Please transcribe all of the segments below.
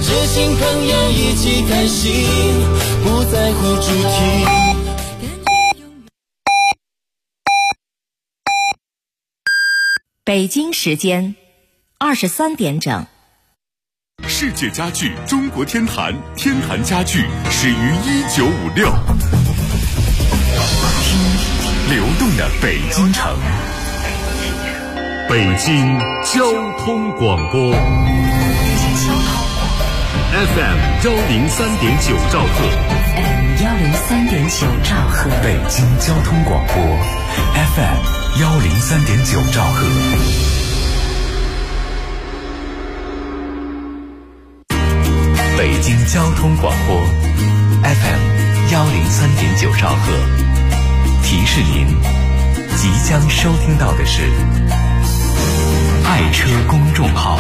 着新朋友一起开心，不在乎主题。 北京时间23点整。 世界家具中国天坛，天坛家具始于1956。听流动的北京城，北京交通广播 FM 103.9兆赫 103.9兆赫， 北京交通广播 FM 103.9兆赫。北京交通广播 FM 103.9兆赫，提示您即将收听到的是爱车公众号。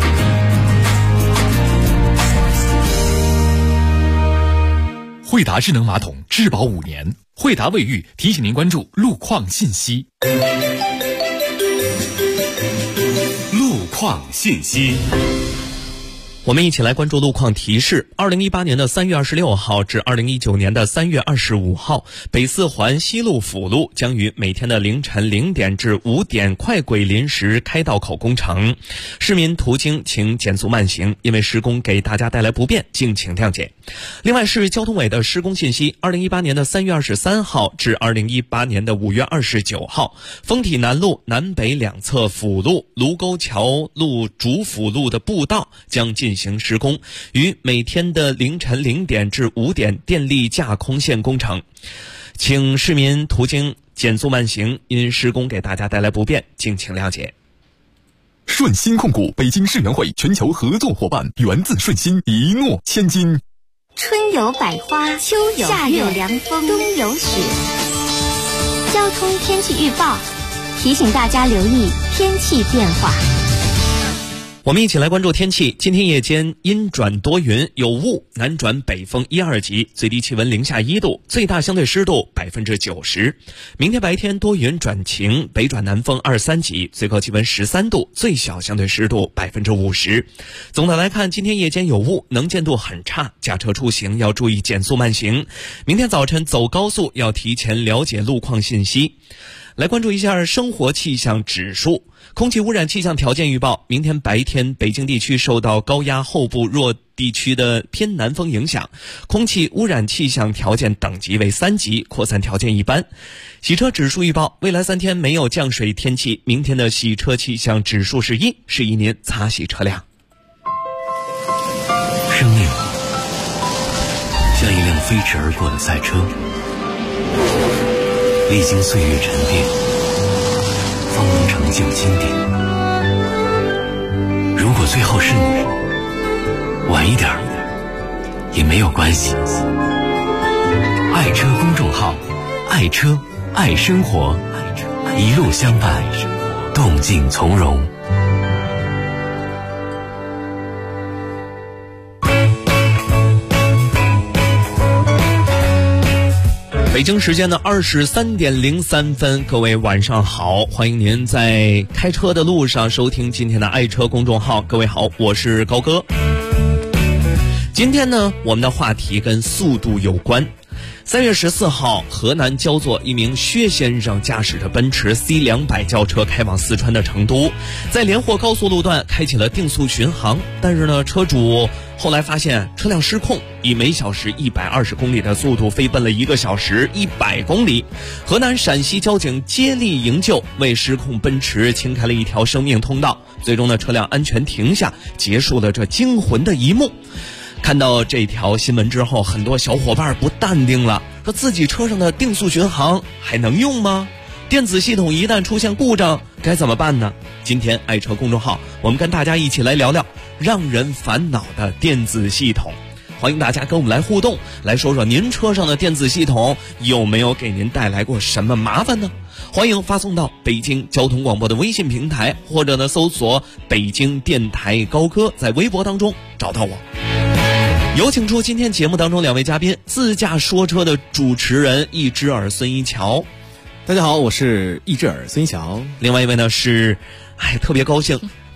惠达智能马桶质保5年，惠达卫浴提醒您关注路况信息。路况信息。 我们一起来关注路况提示。2018年的3月26号至2019年的3月25号，北四环西路辅路将于每天的凌晨0点至5点快轨临时开道口工程，市民途经请减速慢行，因为施工给大家带来不便，敬请谅解。另外是交通委的施工信息：2018年的3月23号至2018年的5月29号，丰体南路南北两侧辅路、卢沟桥路主辅路的步道将进行施工，于每天的凌晨0点至5点电力架空线工程，请市民途经减速慢行，因施工给大家带来不便，敬请谅解。 顺鑫控股北京世园会全球合作伙伴，源自顺鑫，一诺千金。 春有百花，秋有夏有凉风，冬有雪。交通天气预报提醒大家留意天气变化。 我们一起来关注天气。今天夜间阴转多云，有雾，南转北风1、2级，最低气温零下1度，最大相对湿度90%。明天白天多云转晴，北转南风2、3级，最高气温13度，最小相对湿度50%。总的来看，今天夜间有雾，能见度很差，驾车出行要注意减速慢行。明天早晨走高速要提前了解路况信息。来关注一下生活气象指数。空气污染气象条件预报，明天白天北京地区受到高压后部弱地区的偏南风影响，空气污染气象条件等级为3级，扩散条件一般。洗车指数预报，未来3天没有降水天气，明天的洗车气象指数是1，适宜您擦洗车辆。 生命像一辆飞驰而过的赛车，历经岁月沉淀，方能成就经典。如果最后是你，晚一点也没有关系。爱车公众号，爱车爱生活，一路相伴，动静从容。 北京时间的23点03分，各位晚上好，欢迎您在开车的路上收听今天的爱车公众号。各位好，我是高哥。今天呢，我们的话题跟速度有关。3月14号，河南焦作一名薛先生驾驶着奔驰 C200 轿车开往四川的成都，在连霍高速路段开启了定速巡航，但是呢，车主后来发现车辆失控，以每小时120公里的速度飞奔了1个小时100公里。河南陕西交警接力营救，为失控奔驰清开了一条生命通道，最终呢，车辆安全停下，结束了这惊魂的一幕。看到这条新闻之后，很多小伙伴不淡定了，说自己车上的定速巡航还能用吗？电子系统一旦出现故障该怎么办呢？今天爱车公众号我们跟大家一起来聊聊让人烦恼的电子系统。欢迎大家跟我们来互动，来说说您车上的电子系统有没有给您带来过什么麻烦呢？欢迎发送到北京交通广播的微信平台，或者呢搜索北京电台高歌，在微博当中找到我。有请出今天节目当中2位嘉宾，自驾说车的主持人易之耳孙一桥。 大家好，我是易之耳孙一桥。 另外一位呢是特别高兴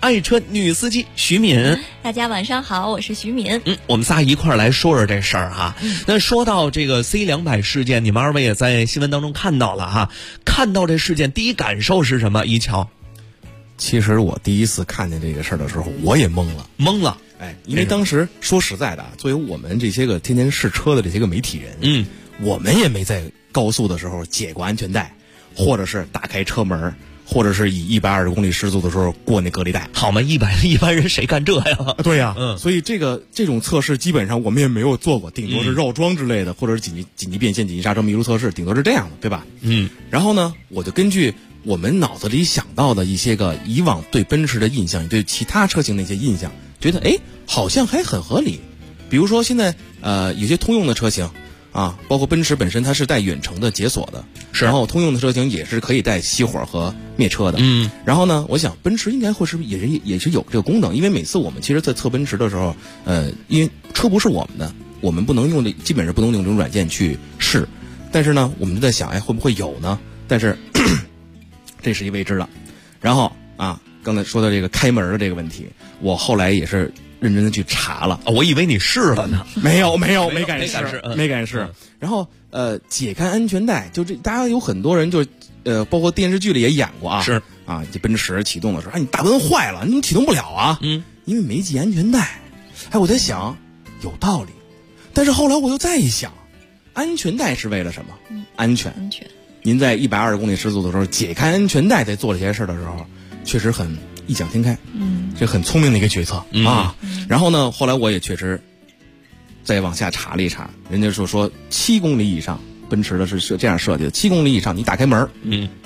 爱车女司机徐敏。 大家晚上好，我是徐敏。 我们仨一块儿来说说这事儿哈。那说到这个 C200事件，你们二位也在新闻当中看到了哈。看到这事件，第一感受是什么？一桥。 其实我第一次看见这个事儿的时候，我也懵了。哎，因为当时说实在的，作为我们这些个天天试车的这些个媒体人，我们也没在高速的时候解过安全带，或者是打开车门，或者是以120公里时速的时候过那隔离带。 好嘛，一般人谁干这呀？ 对呀，所以这种测试基本上我们也没有做过，顶多是绕桩之类的，或者是紧急变线、紧急刹车、迷路测试，顶多是这样的，对吧？然后呢，我就根据我们脑子里想到的一些个以往对奔驰的印象，对其他车型的一些印象，觉得好像还很合理。比如说现在有些通用的车型啊，包括奔驰本身它是带远程的解锁的，然后通用的车型也是可以带熄火和灭车的。然后呢，我想奔驰应该会是不是也是有这个功能，因为每次我们其实在测奔驰的时候，因为车不是我们的，我们不能用基本上不能用这种软件去试，但是呢，我们就在想，会不会有呢？但是这是一未知的。然后刚才说的这个开门的这个问题，我后来也是认真的去查了。 我以为你试了呢。 没敢试。然后解开安全带，就这大家有很多人就包括电视剧里也演过啊。 是啊，这奔驰启动的时候，你大灯坏了，你启动不了啊。因为没系安全带。我在想有道理，但是后来我又再一想，安全带是为了什么？安全。您在120公里时速的时候解开安全带，在做这些事的时候，确实很异想天开。这很聪明的一个决策啊。然后呢，后来我也确实再往下查了一查，人家说7公里以上，奔驰的是这样设计的，7公里以上你打开门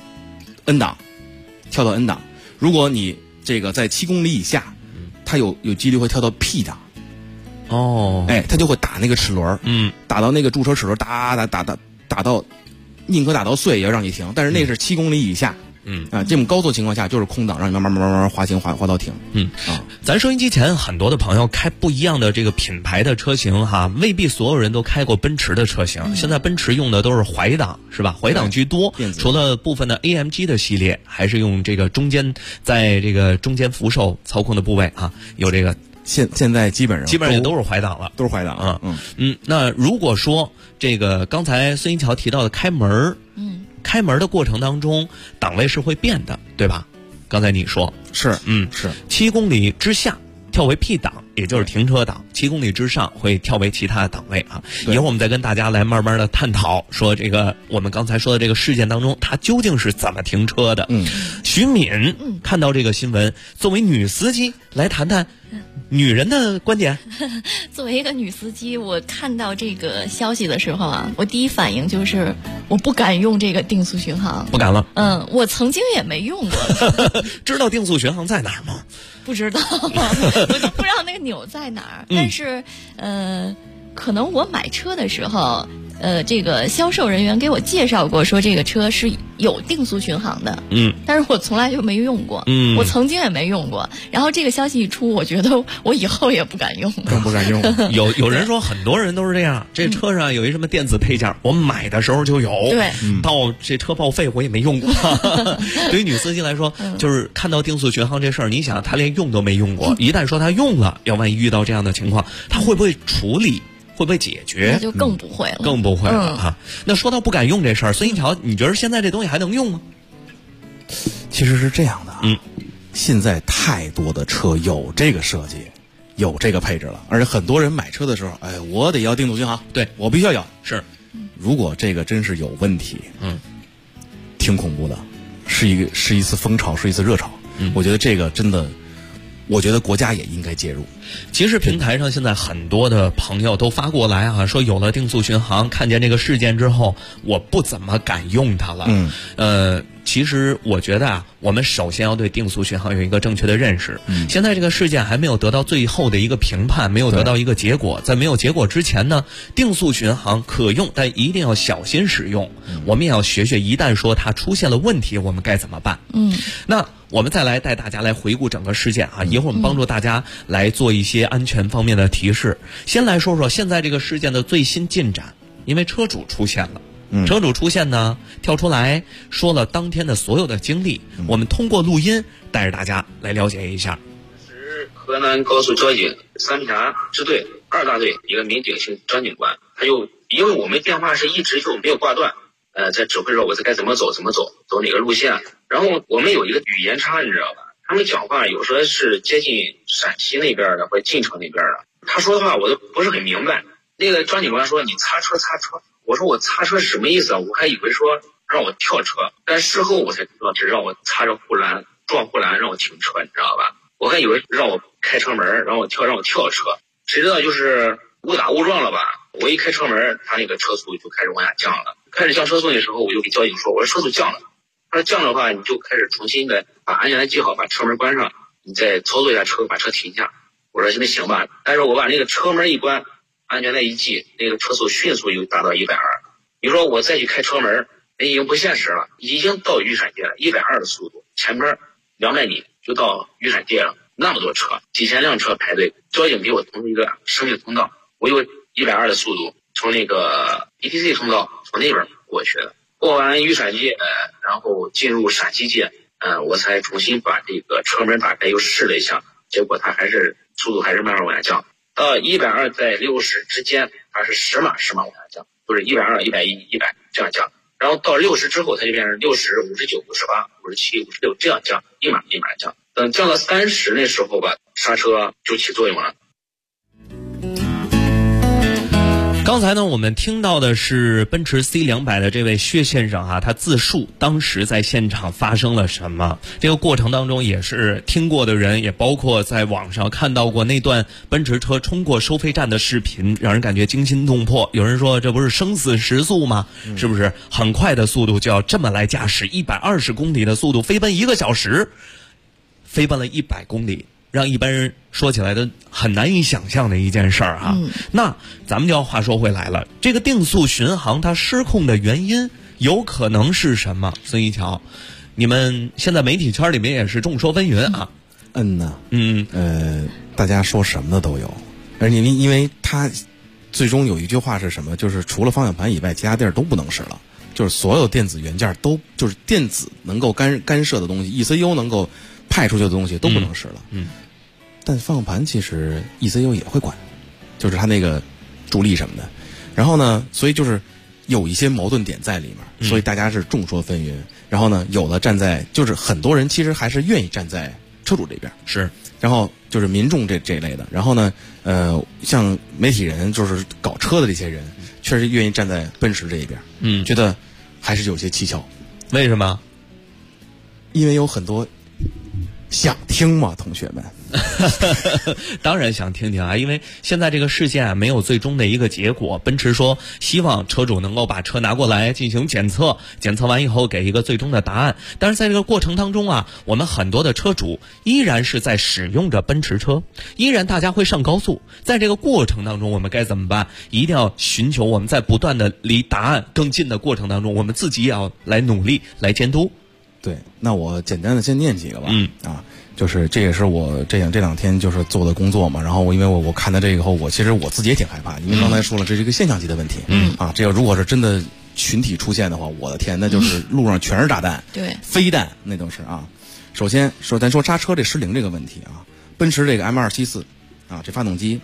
，N 档跳到 N 档，如果你这个在7公里以下，它有几率会跳到 P 档。它就会打那个齿轮，打到那个驻车齿轮，打到宁可打到碎也要让你停，但是那是7公里以下。这种高速情况下就是空档，让你慢慢滑行滑到停。 咱收音机前很多的朋友开不一样的这个品牌的车型哈，未必所有人都开过奔驰的车型。现在奔驰用的都是怀档，是吧？怀档居多，除了部分的 AMG 的系列，还是用这个在这个中间扶手操控的部位有这个。 现在基本上也都是怀档了， 都是怀档。 那如果说这个刚才孙一桥提到的开门的过程当中，档位是会变的，对吧？刚才你说是 7公里之下跳为 P 档，也就是停车档；7公里之上会跳为其他的档位啊。以后我们再跟大家来慢慢的探讨，说这个我们刚才说的这个事件当中，它究竟是怎么停车的。徐敏看到这个新闻，作为女司机来谈谈女人的观点。 作为一个女司机，我看到这个消息的时候我第一反应就是我不敢用这个定速巡航。 不敢了。 我曾经也没用过。 知道定速巡航在哪儿吗？ 不知道，我就不知道那个钮在哪儿。但是可能我买车的时候这个销售人员给我介绍过，说这个车是有定速巡航的。但是我从来就没用过。我曾经也没用过。然后这个消息一出，我觉得我以后也不敢用， 更不敢用。 有人说很多人都是这样，这车上有一什么电子配件，我买的时候就有。 对， 到这车报废我也没用过。对于女司机来说，就是看到定速巡航这事儿，你想她连用都没用过，一旦说她用了，要万一遇到这样的情况，她会不会处理？会不会解决？ 那就更不会了， 更不会了那说到不敢用这事儿，孙一桥，你觉得现在这东西还能用吗？ 其实是这样的现在太多的车有这个设计，有这个配置了，而且很多人买车的时候，我得要定速巡航， 对我必须要有。 是， 如果这个真是有问题，挺恐怖的，是一次风潮，是一次热潮。我觉得这个真的。我觉得国家也应该介入。 其实平台上现在很多的朋友都发过来说有了定速巡航，看见这个事件之后，我不怎么敢用它了。其实我觉得我们首先要对定速巡航有一个正确的认识。现在这个事件还没有得到最后的一个评判，没有得到一个结果。在没有结果之前呢，定速巡航可用，但一定要小心使用。我们也要学学，一旦说它出现了问题，我们该怎么办。那我们再来带大家来回顾整个事件一会儿我们帮助大家来做一些安全方面的提示。先来说说现在这个事件的最新进展，因为车主出现了， 车主出现呢，跳出来说了当天的所有的经历，我们通过录音带着大家来了解一下。 是河南高速交警三峡支队2大队一个民警姓张警官，他就因为我们电话是一直就没有挂断，在指挥着我该怎么走走哪个路线，然后我们有一个语言差，你知道吧？他们讲话有时候是接近陕西那边的或者晋城那边的，他说的话我都不是很明白。那个张警官说你擦车，我说我擦车是什么意思啊？我还以为说让我跳车，但事后我才知道是让我擦着护栏撞护栏让我停车，你知道吧？我还以为让我开车门让我跳车，谁知道就是误打误撞了吧？我一开车门，他那个车速就开始往下降了。开始降车速的时候，我就给交警说，我说车速降了。他说降的话，你就开始重新的把安全带系好，把车门关上，你再操作一下车，把车停下。我说那行吧，但是我把那个车门一关，安全带一系，那个车速迅速又达到120。你说我再去开车门，已经不现实了，已经到雨伞街了，120的速度，前边200米就到雨伞街了，那么多车，几千辆车排队，交警给我通一个生命通道，我有120的速度从那个 ETC 通道从那边过去的，过完雨伞街，然后进入陕西界，我才重新把这个车门打开，又试了一下，结果它还是速度还是慢慢往下降，到120在60之间，它是10码往下降，就是120、110、100这样降，然后到60之后，它就变成60、59、58、57、56这样降，一码降。等降到30那时候吧，刹车就起作用了。 刚才呢，我们听到的是奔驰 C200的这位薛先生啊，他自述当时在现场发生了什么。这个过程当中也是听过的人，也包括在网上看到过那段奔驰车冲过收费站的视频，让人感觉惊心动魄。有人说这不是生死时速吗？是不是很快的速度就要这么来驾驶120公里的速度飞奔1个小时，飞奔了100公里？让一般人说起来的很难以想象的一件事儿哈。那咱们就要话说回来了，这个定速巡航它失控的原因有可能是什么？孙一桥，你们现在媒体圈里面也是众说纷纭啊。 大家说什么的都有，而且因为它最终有一句话是什么？就是除了方向盘以外，其他地儿都不能使了。就是所有电子元件都就是电子能够干涉的东西 ，ECU 能够派出去的东西都不能使了。但方向盘其实 ECU 也会管，就是它那个助力什么的。然后呢，所以就是有一些矛盾点在里面，所以大家是众说纷纭。然后呢，有的站在就是很多人其实还是愿意站在车主这边， 是。 然后就是民众这类的。然后呢，像媒体人就是搞车的这些人，确实愿意站在奔驰这一边。觉得还是有些蹊跷。 为什么？ 因为有很多想听嘛，同学们。 当然想听听啊，因为现在这个事件没有最终的一个结果。奔驰说希望车主能够把车拿过来进行检测，检测完以后给一个最终的答案。但是在这个过程当中啊，我们很多的车主依然是在使用着奔驰车，依然大家会上高速。在这个过程当中，我们该怎么办？一定要寻求我们在不断的离答案更近的过程当中，我们自己也要来努力来监督。 对，那我简单的先念几个吧。就是这也是我这两天就是做的工作嘛。然后因为我看到这个以后，其实我自己也挺害怕，因为刚才说了这是一个现象级的问题。这要如果是真的群体出现的话，我的天，那就是路上全是炸弹， 对， 飞弹那都是啊。首先咱说刹车这失灵这个问题啊，奔驰这个 M274啊，这发动机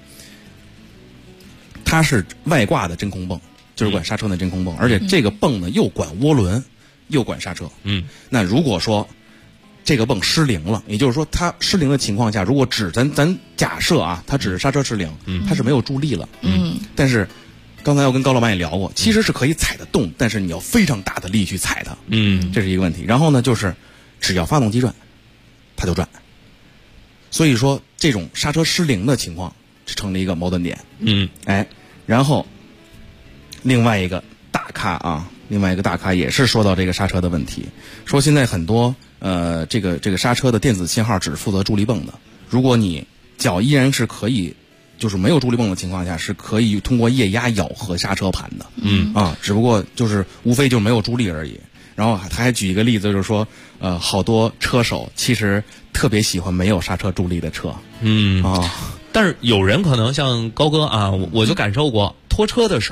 它是外挂的真空泵，就是管刹车的真空泵，而且这个泵呢又管涡轮又管刹车。那如果说这个泵失灵了，也就是说它失灵的情况下，如果咱假设啊，它只是刹车失灵，它是没有助力了。但是刚才我跟高老板也聊过，其实是可以踩得动，但是你要非常大的力去踩它。这是一个问题。然后呢，就是只要发动机转，它就转。所以说这种刹车失灵的情况成了一个矛盾点。然后另外一个大咖也是说到这个刹车的问题，说现在很多这个刹车的电子信号只负责助力泵的，如果你脚依然是可以，就是没有助力泵的情况下，是可以通过液压咬合刹车盘的。只不过就是无非就没有助力而已。然后他还举一个例子，就是说好多车手其实特别喜欢没有刹车助力的车。 但是有人可能像高哥啊，我就感受过拖车的时候，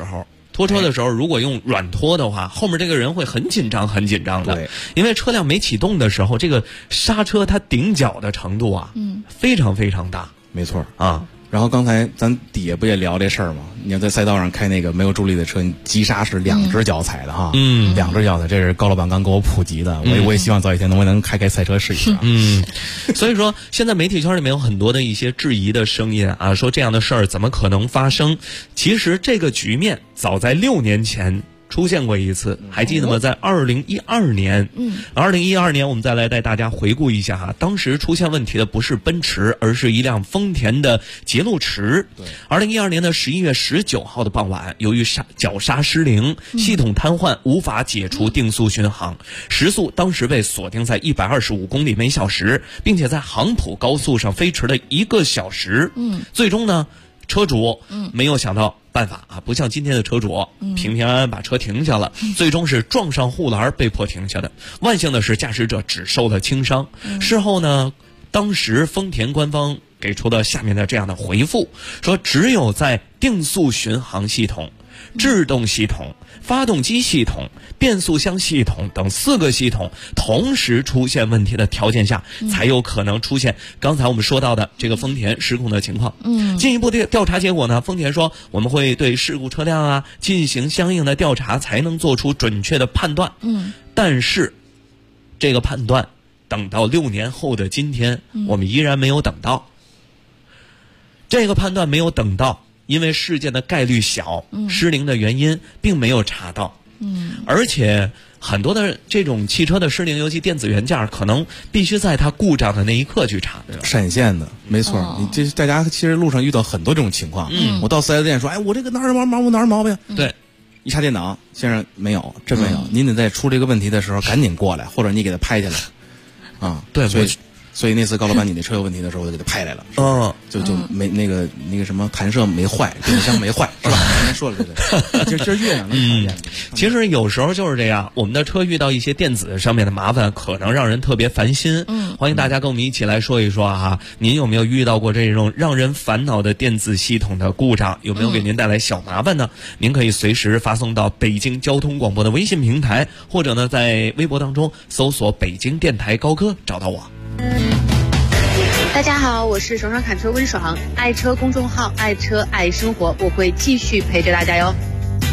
拖车的时候，如果用软拖的话，后面这个人会很紧张的。 对， 因为车辆没启动的时候，这个刹车它顶脚的程度啊，非常非常大。 没错啊。 然后刚才咱底下不也聊这事儿吗？你要在赛道上开那个没有助力的车，你急刹是2只脚踩的哈。2只脚踩，这是高老板刚给我普及的。我也希望早一天能开赛车试一试。 所以说现在媒体圈里面有很多的一些质疑的声音啊，说这样的事儿怎么可能发生？其实这个局面早在6年前出现过一次，还记得吗？在2012年，2012年我们再来带大家回顾一下哈，当时出现问题的不是奔驰，而是一辆丰田的捷路驰。2012年的11月19号的傍晚，由于脚刹失灵，系统瘫痪，无法解除定速巡航，时速当时被锁定在125公里每小时，并且在杭普高速上飞驰了1个小时。最终呢，车主没有想到办法啊，不像今天的车主平平安安把车停下了，最终是撞上护栏被迫停下的。万幸的是驾驶者只受了轻伤。事后呢，当时丰田官方给出了下面的这样的回复，说只有在定速巡航系统、制动系统、发动机系统、变速箱系统等4个系统同时出现问题的条件下，才有可能出现刚才我们说到的这个丰田失控的情况。进一步的调查结果呢，丰田说我们会对事故车辆啊进行相应的调查，才能做出准确的判断。但是这个判断等到6年后的今天，我们依然没有等到。这个判断没有等到，因为事件的概率小，失灵的原因并没有查到。而且很多的这种汽车的失灵，尤其电子元件，可能必须在它故障的那一刻去查的。 闪现的，没错。你这大家其实路上遇到很多这种情况。我到4S店说，哎，我这个哪儿毛病？ 对， 一查电脑，先生没有，真没有。您得在出这个问题的时候赶紧过来，或者你给他拍下来。啊， 对， 所以那次高老板你那车有问题的时候，我就给他拍来了。就没那个什么弹射没坏，变速箱没坏，是吧？刚才说了对。这越南的讨厌。 其实有时候就是这样，我们的车遇到一些电子上面的麻烦，可能让人特别烦心。欢迎大家跟我们一起来说一说啊，您有没有遇到过这种让人烦恼的电子系统的故障？有没有给您带来小麻烦呢？您可以随时发送到北京交通广播的微信平台，或者呢在微博当中搜索北京电台高歌找到我。 大家好，我是爽爽侃车温爽，爱车公众号，爱车爱生活，我会继续陪着大家哟。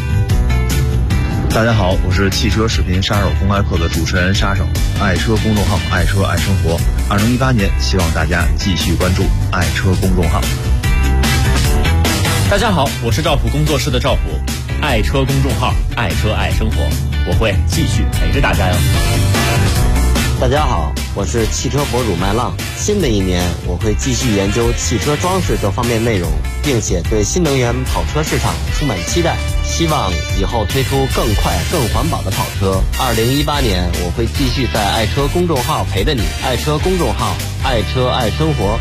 大家好，我是汽车视频杀手公开课的主持人杀手，爱车公众号，爱车爱生活。2018年，希望大家继续关注爱车公众号。 大家好，我是赵普工作室的赵普，爱车公众号，爱车爱生活，我会继续陪着大家哟。 大家好，我是汽车博主麦浪。新的一年，我会继续研究汽车装饰这方面内容，并且对新能源跑车市场充满期待，希望以后推出更快、更环保的跑车。2018年，我会继续在爱车公众号陪着你，爱车公众号，爱车爱生活。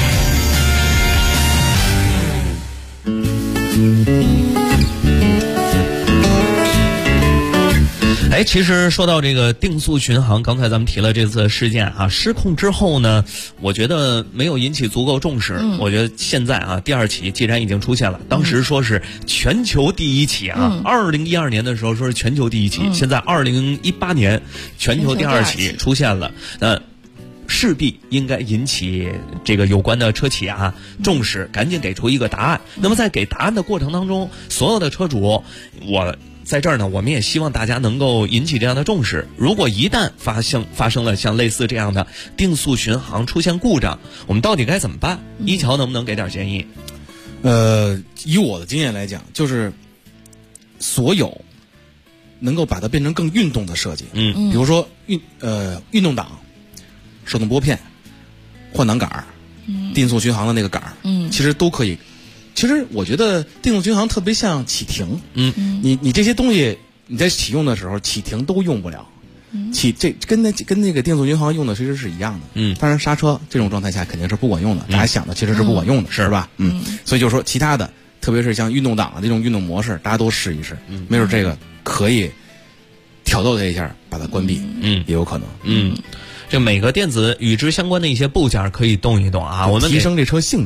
其实说到这个定速巡航，刚才咱们提了这次事件啊，失控之后呢，我觉得没有引起足够重视。我觉得现在啊，第2起既然已经出现了，当时说是全球第1起啊，2012年的时候说是全球第1起，现在2018年全球第2起出现了，那势必应该引起这个有关的车企啊重视，赶紧给出一个答案。那么在给答案的过程当中，所有的车主，我在这儿呢，我们也希望大家能够引起这样的重视。如果一旦发生了像类似这样的定速巡航出现故障，我们到底该怎么办？一桥能不能给点建议？ 以我的经验来讲，就是所有能够把它变成更运动的设计，比如说运动档、手动拨片、换挡杆、定速巡航的那个杆，其实都可以。其实我觉得定速巡航特别像启停，你这些东西你在启用的时候启停都用不了，跟那个定速巡航用的其实是一样的。当然刹车这种状态下肯定是不管用的，大家想的其实是不管用的，是吧？所以就是说其他的，特别是像运动档啊这种运动模式，大家都试一试，没准这个可以挑逗它一下，把它关闭，也有可能。 这每个电子与之相关的一些部件可以动一动啊，我们提升这车性能的。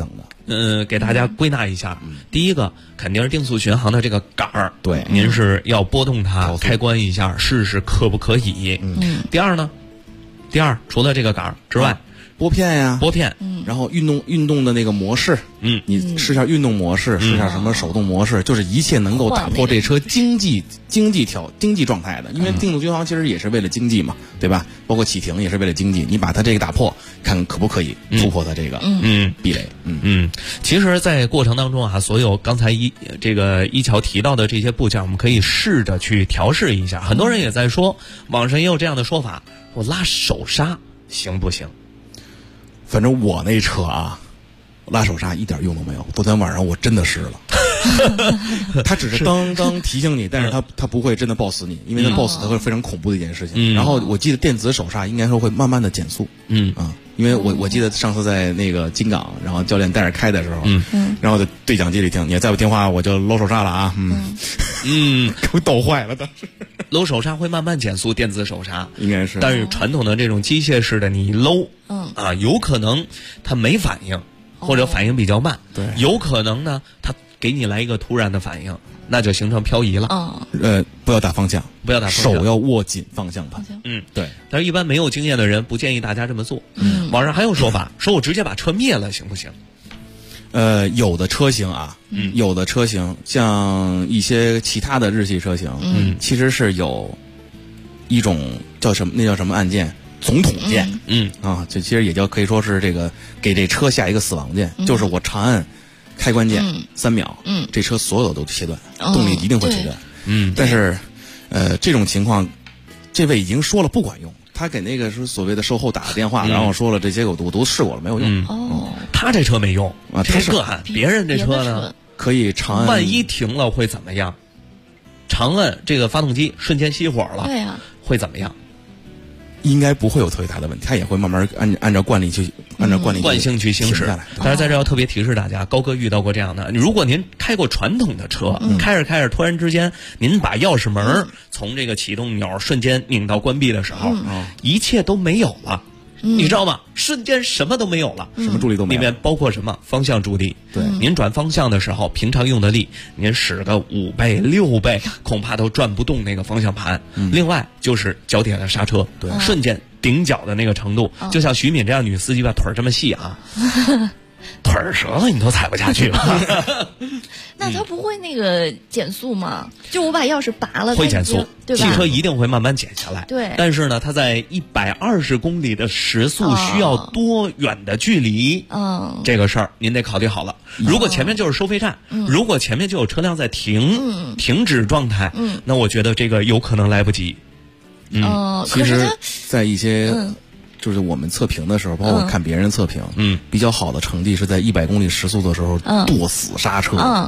给大家归纳一下，第一个肯定是定速巡航的这个杆儿， 对， 您是要拨动它，开关一下，试试可不可以。第二呢，除了这个杆儿之外， 拨片呀， 拨片， 然后运动的那个模式，你试下运动模式，试下什么手动模式，就是一切能够打破这车经济状态的。因为定速巡航其实也是为了经济嘛，对吧？包括启停也是为了经济，你把它这个打破，看可不可以突破它这个壁垒。 其实，在过程当中啊，所有刚才一桥提到的这些部件，我们可以试着去调试一下。很多人也在说，网上也有这样的说法，我拉手刹行不行？ 反正我那车啊，拉手刹一点用都没有。昨天晚上我真的试了，他只是刚刚提醒你，但是他不会真的抱死你，因为他抱死他会非常恐怖的一件事情。然后我记得电子手刹应该说会慢慢的减速。因为我记得上次在那个金港，然后教练带着开的时候，然后在对讲机里听，你再不听话我就搂手刹了啊。给我抖坏了当时。 搂手刹会慢慢减速，电子手刹应该是， 但是传统的这种机械式的你一搂，有可能它没反应，或者反应比较慢， 对， 有可能呢它给你来一个突然的反应，那就形成漂移了。 不要打方向，手要握紧方向盘。对。 但是一般没有经验的人不建议大家这么做。网上还有说法，说我直接把车灭了行不行？ 有的车型啊，有的车型像一些其他的日系车型，其实是有一种叫什么按键，总统键，这其实也可以说是这个给这车下一个死亡键，就是我长按开关键3秒，这车所有的都切断，动力一定会切断。但是这种情况，这位已经说了不管用。他给那个是所谓的售后打个电话，然后说了这些我都试过了没有用。 他这车没用啊， 他是个案，别人这车呢可以长按， 万一停了会怎么样？长按这个发动机瞬间熄火了， 对呀， 会怎么样？ 应该不会有特别大的问题，他也会慢慢按照惯性去行驶。 但是在这要特别提示大家，高哥遇到过这样的，如果您开过传统的车，开着突然之间您把钥匙门从这个启动钮瞬间拧到关闭的时候，一切都没有了。你知道吗？瞬间什么都没有了， 什么助力都没有， 里面包括什么方向助力。 对， 您转方向的时候，平常用的力，您使个5倍、6倍，恐怕都转不动那个方向盘。另外就是脚底下的刹车， 对， 瞬间顶脚的那个程度，就像徐敏这样女司机吧，腿这么细啊，腿折了你都踩不下去了。 那它不会那个减速吗？就我把钥匙拔了， 会减速， 对吧？ 汽车一定会慢慢减下来。 对， 但是呢，它在120公里的时速需要多远的距离？这个事儿您得考虑好了。如果前面就是收费站，如果前面就有车辆在停止状态，那我觉得这个有可能来不及。 其实，在一些就是我们测评的时候，包括看别人测评，比较好的成绩是在100公里时速的时候跺死刹车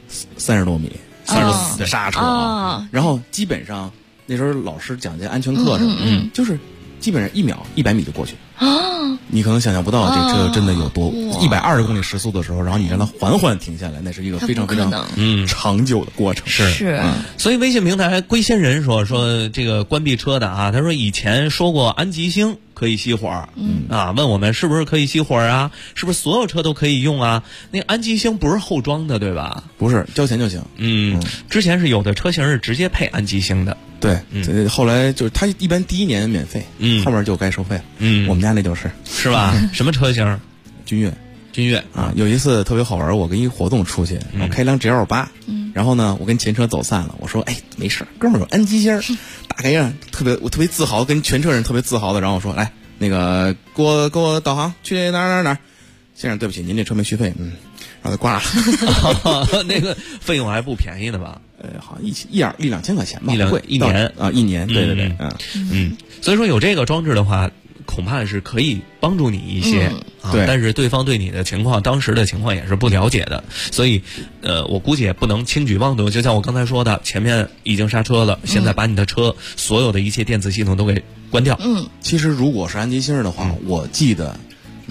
，30多米，30多米的刹车啊。然后基本上那时候老师讲解安全课什么的，就是基本上1秒100米就过去啊。你可能想象不到这车真的有多120公里时速的时候，然后你让它缓缓停下来，那是一个非常非常长久的过程。 是，所以微信平台龟仙人说这个关闭车的啊，他说以前说过安吉星可以熄火，问我们是不是可以熄火啊？是不是所有车都可以用啊？那个安吉星不是后装的对吧？ 不是，交钱就行。 之前是有的车型是直接配安吉星的。 对，后来就是他一般第1年免费，后面就该收费了。我们家那就是吧？什么车型？ 君越啊。有一次特别好玩，我跟一活动出去，我开一辆 GL8，然后呢，我跟前车走散了，我说没事，哥们儿有安吉星，打开呀，我特别自豪，跟全车人特别自豪的，然后我说来那个给我导航去哪儿，先生对不起，您这车没续费，让他挂了。 那个费用还不便宜的吧？ 好像1-2千块钱吧， 一年啊，1年，对， 所以说有这个装置的话，恐怕是可以帮助你一些， 对。 但是对方对你的情况，当时的情况也是不了解的，所以，我估计也不能轻举妄动。就像我刚才说的，前面已经刹车了，现在把你的车所有的一切电子系统都给关掉。 其实如果是安吉星的话，我记得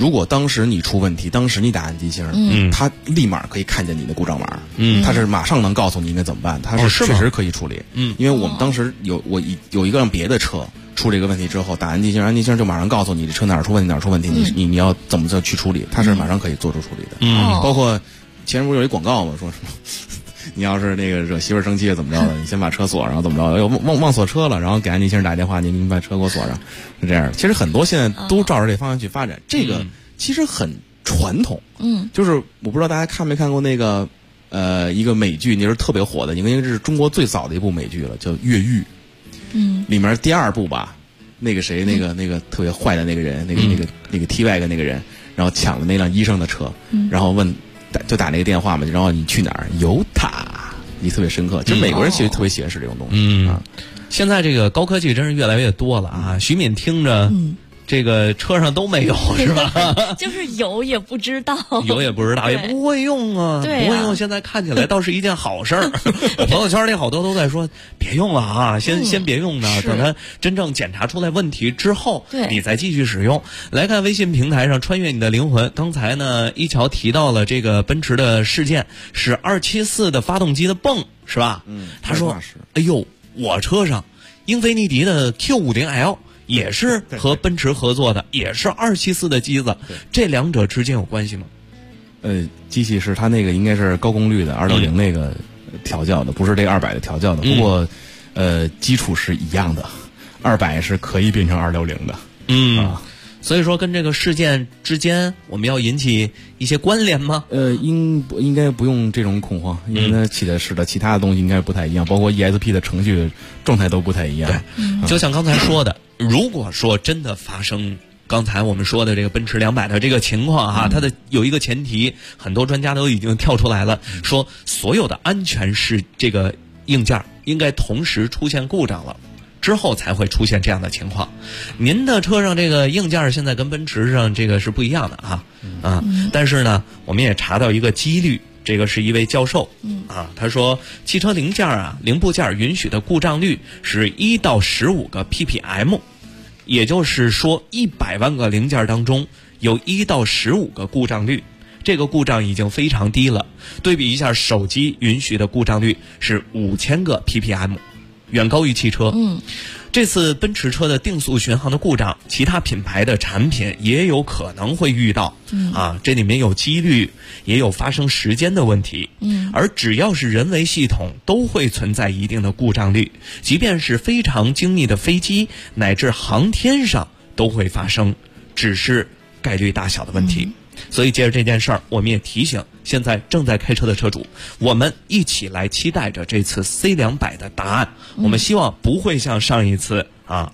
如果当时你出问题，当时你打按机芯，它立马可以看见你的故障码，它是马上能告诉你应该怎么办，它是确实可以处理。因为我们当时有一个让别的车出这个问题之后，打按机芯，按机芯就马上告诉你这车哪儿出问题哪儿出问题，你要怎么去处理，它是马上可以做出处理的。包括前面不是有一广告吗？说什么？你要是那个惹媳妇生气怎么着的，你先把车锁上，怎么着？忘锁车了，然后给按机芯打电话，您把车给我锁上，是这样。其实很多现在都照着这方向去发展，这个其实很传统。就是我不知道大家看没看过那个一个美剧，那时候特别火的，应该是中国最早的一部美剧了，叫《越狱》。里面第2部吧，那个谁，那个特别坏的那个人，那个 T-Bag 那个人，然后抢了那辆医生的车，然后就打那个电话嘛，然后你去哪儿？犹他，你特别深刻。其实美国人其实特别喜欢使这种东西。 现在这个高科技真是越来越多了啊！徐敏听着。这个车上都没有是吧？ 就是有也不知道， 有也不知道，也不会用啊， 对啊， 不会用。现在看起来倒是一件好事儿。我朋友圈里好多都在说，别用了啊，先别用呢，等它真正检查出来问题之后，你再继续使用。来看微信平台上穿越你的灵魂，刚才呢一桥提到了这个奔驰的事件是274的发动机的泵是吧？他说，哎呦，我车上英菲尼迪的 Q50L。也是和奔驰合作的，也是274的机子，这两者之间有关系吗？ 机器是它那个应该是高功率的260那个调教的，不是这200的调教的。不过，基础是一样的，200是可以变成260的。 所以说跟这个事件之间，我们要引起一些关联吗？ 应该不用这种恐慌，因为它起的是的其他的东西应该不太一样，包括 ESP 的程序状态都不太一样。 对，就像刚才说的，如果说真的发生刚才我们说的这个奔驰200的这个情况哈，它的有一个前提，很多专家都已经跳出来了，说所有的安全是这个硬件应该同时出现故障了。之后才会出现这样的情况。您的车上这个硬件现在跟奔驰上这个是不一样的啊，但是呢，我们也查到一个几率，这个是一位教授他说汽车零件零部件允许的故障率是1到15个 ppm， 也就是说100万个零件当中有1到15个故障率，这个故障已经非常低了。对比一下手机允许的故障率是5000个 ppm。远高于汽车。这次奔驰车的定速巡航的故障，其他品牌的产品也有可能会遇到。这里面有几率，也有发生时间的问题。而只要是人为系统，都会存在一定的故障率，即便是非常精密的飞机乃至航天上都会发生，只是概率大小的问题。所以借着这件事儿，我们也提醒现在正在开车的车主，我们一起来期待着这次 C200 的答案。我们希望不会像上一次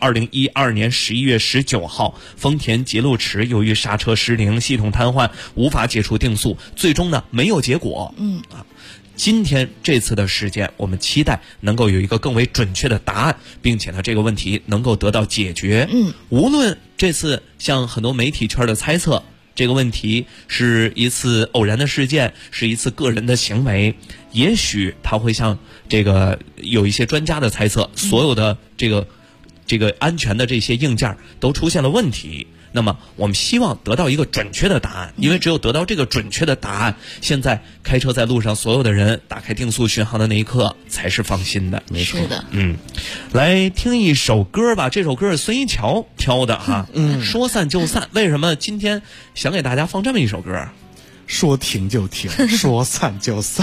2012年11月19号丰田杰路驰由于刹车失灵、系统瘫痪无法解除定速，最终呢没有结果。今天这次的事件，我们期待能够有一个更为准确的答案，并且呢这个问题能够得到解决。无论这次像很多媒体圈的猜测，这个问题是一次偶然的事件，是一次个人的行为，也许他会像这个有一些专家的猜测，所有的这个安全的这些硬件都出现了问题。那么我们希望得到一个准确的答案，因为只有得到这个准确的答案，现在开车在路上所有的人打开定速巡航的那一刻才是放心的。 没错的。 来听一首歌吧，这首歌是孙一乔挑的说散就散。为什么今天想给大家放这么一首歌？ 说停就停，说散就散。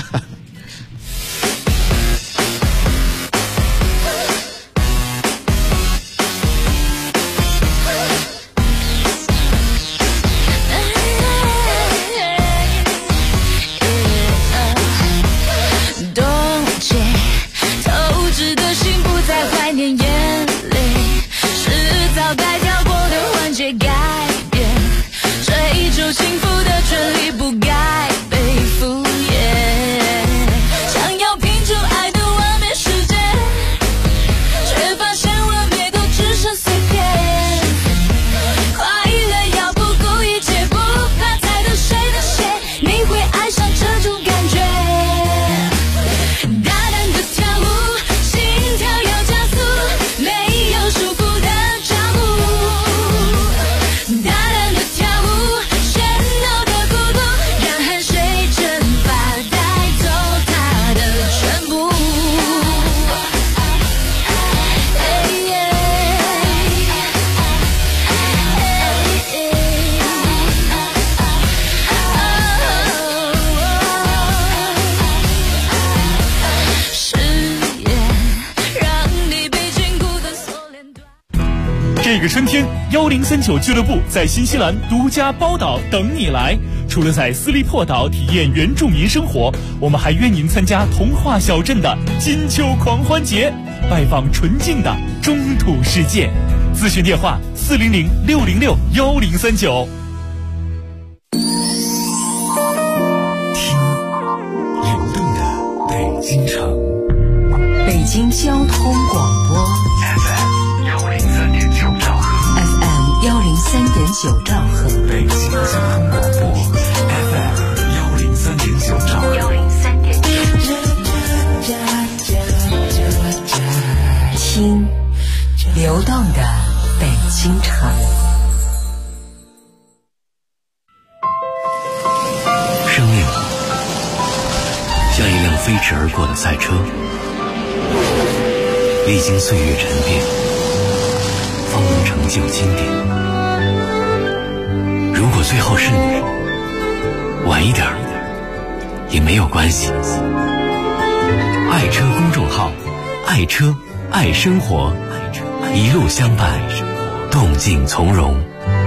追求幸福的权利不该被敷衍。 个春天，1039俱乐部在新西兰独家包岛等你来。除了在斯利珀岛体验原住民生活，我们还约您参加童话小镇的金秋狂欢节，拜访纯净的中土世界。咨询电话400-606-1039。 听流动的北京城， 北京交通广播 FM 103.9兆赫 ，FM 103.9兆赫， 北京交通广播 FM 103.9兆赫 ，103.9。听流动的北京城。 生命像一辆飞驰而过的赛车，历经岁月沉淀，方能成就经典。如果最后是你，晚一点也没有关系。爱车公众号，爱车爱生活，一路相伴，动静从容。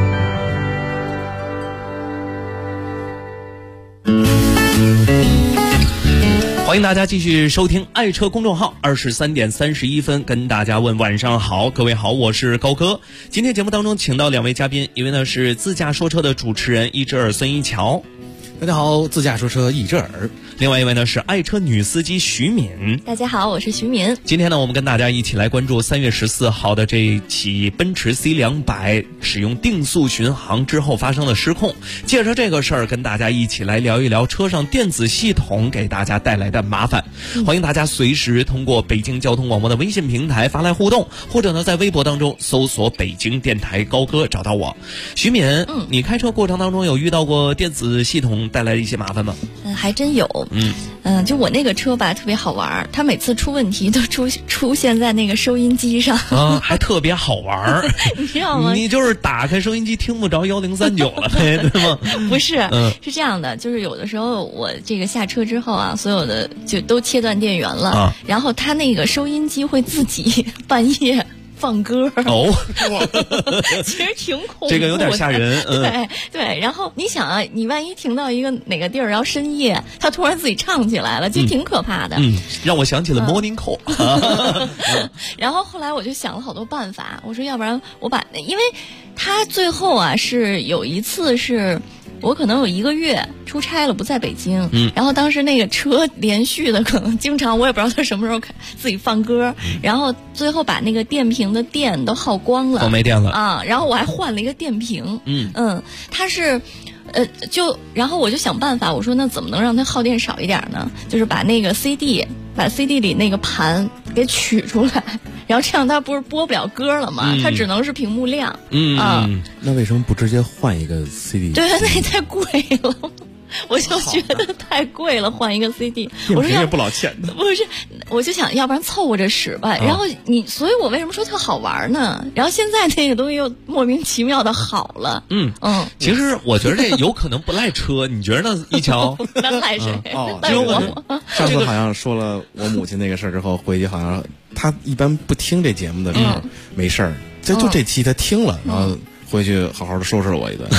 欢迎大家继续收听爱车公众号，23点31分跟大家问晚上好，各位好，我是高哥。今天节目当中请到2位嘉宾，一位呢是自驾说车的主持人易志尔孙一桥， 大家好，自驾说车易志尔。 另外一位呢是爱车女司机徐敏， 大家好，我是徐敏。 今天呢我们跟大家一起来关注3月14号的这一起奔驰 C200 使用定速巡航之后发生的失控，借着这个事儿跟大家一起来聊一聊车上电子系统给大家带来的麻烦。欢迎大家随时通过北京交通广播的微信平台发来互动，或者呢在微博当中搜索北京电台高哥找到我。徐敏，你开车过程当中有遇到过电子系统带来的一些麻烦吗？ 还真有。就我那个车吧特别好玩，它每次出问题都出现在那个收音机上啊，还特别好玩你知道吗？ 你就是打开收音机听不着1039了呗，对吗？ 不是，是这样的，就是有的时候我这个下车之后啊，所有的就都切断电源了，然后它那个收音机会自己半夜放歌哦， 其实挺恐怖的， 这个有点吓人。 对，然后你想啊，你万一停到一个哪个地儿，然后深夜他突然自己唱起来了，其实挺可怕的。 让我想起了 Morning Call。 然后后来我就想了好多办法，我说要不然我把，因为他最后啊是有一次是。我可能有1个月出差了，不在北京。然后当时那个车连续的，可能经常我也不知道他什么时候自己放歌，然后最后把那个电瓶的电都耗光了， 都没电了啊。然后我还换了一个电瓶。它是。然后我就想办法，我说那怎么能让它耗电少一点呢？就是把那个 CD 里那个盘给取出来，然后这样它不是播不了歌了吗？它只能是屏幕亮。 那为什么不直接换一个 CD？ 对，那也太贵了。我就觉得太贵了，换一个 CD。我说也不老钱的。 不是，我就想要不然凑合着使吧。然后所以我为什么说特好玩呢？然后现在那个东西又莫名其妙的好了。 其实我觉得这有可能不赖车，你觉得呢？一桥？ 那赖谁？ 赖我。上次好像说了我母亲那个事儿之后，回去好像她一般不听这节目的时候没事儿，就这期她听了，然后。回去好好的收拾我一顿。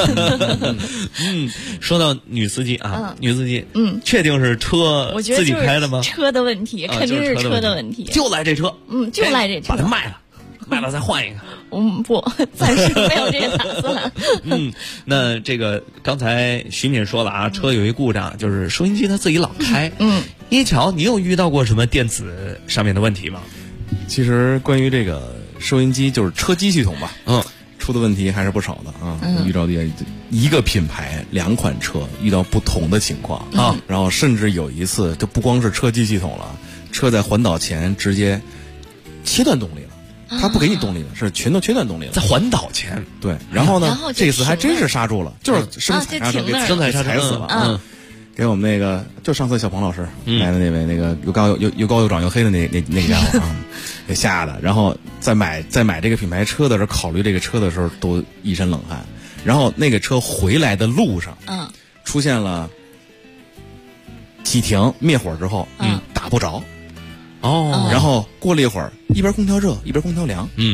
说到女司机啊，女司机，确定是车自己开的吗？ 车的问题，肯定是车的问题， 就赖这车， 就赖这车， 把它卖了再换一个。 不，暂时没有这个打算。 那这个刚才徐敏说了啊，车有一故障，就是收音机它自己老开。一桥，你有遇到过什么电子上面的问题吗？ 其实关于这个收音机，就是车机系统吧，出的问题还是不少的啊。遇到一个品牌2款车遇到不同的情况啊，然后甚至有一次就不光是车机系统了，车在环岛前直接切断动力了，它不给你动力了，是全都切断动力了， 在环岛前。 对，然后呢，这次还真是刹住了，就是生踩刹车给踩死了。给我们那个就上次小鹏老师来的那位，那个又高又壮又黑的那个家伙啊，给吓的。然后在买这个品牌车的时候，考虑这个车的时候都一身冷汗。然后那个车回来的路上，出现了启停灭火之后，打不着。然后过了一会儿，一边空调热一边空调凉，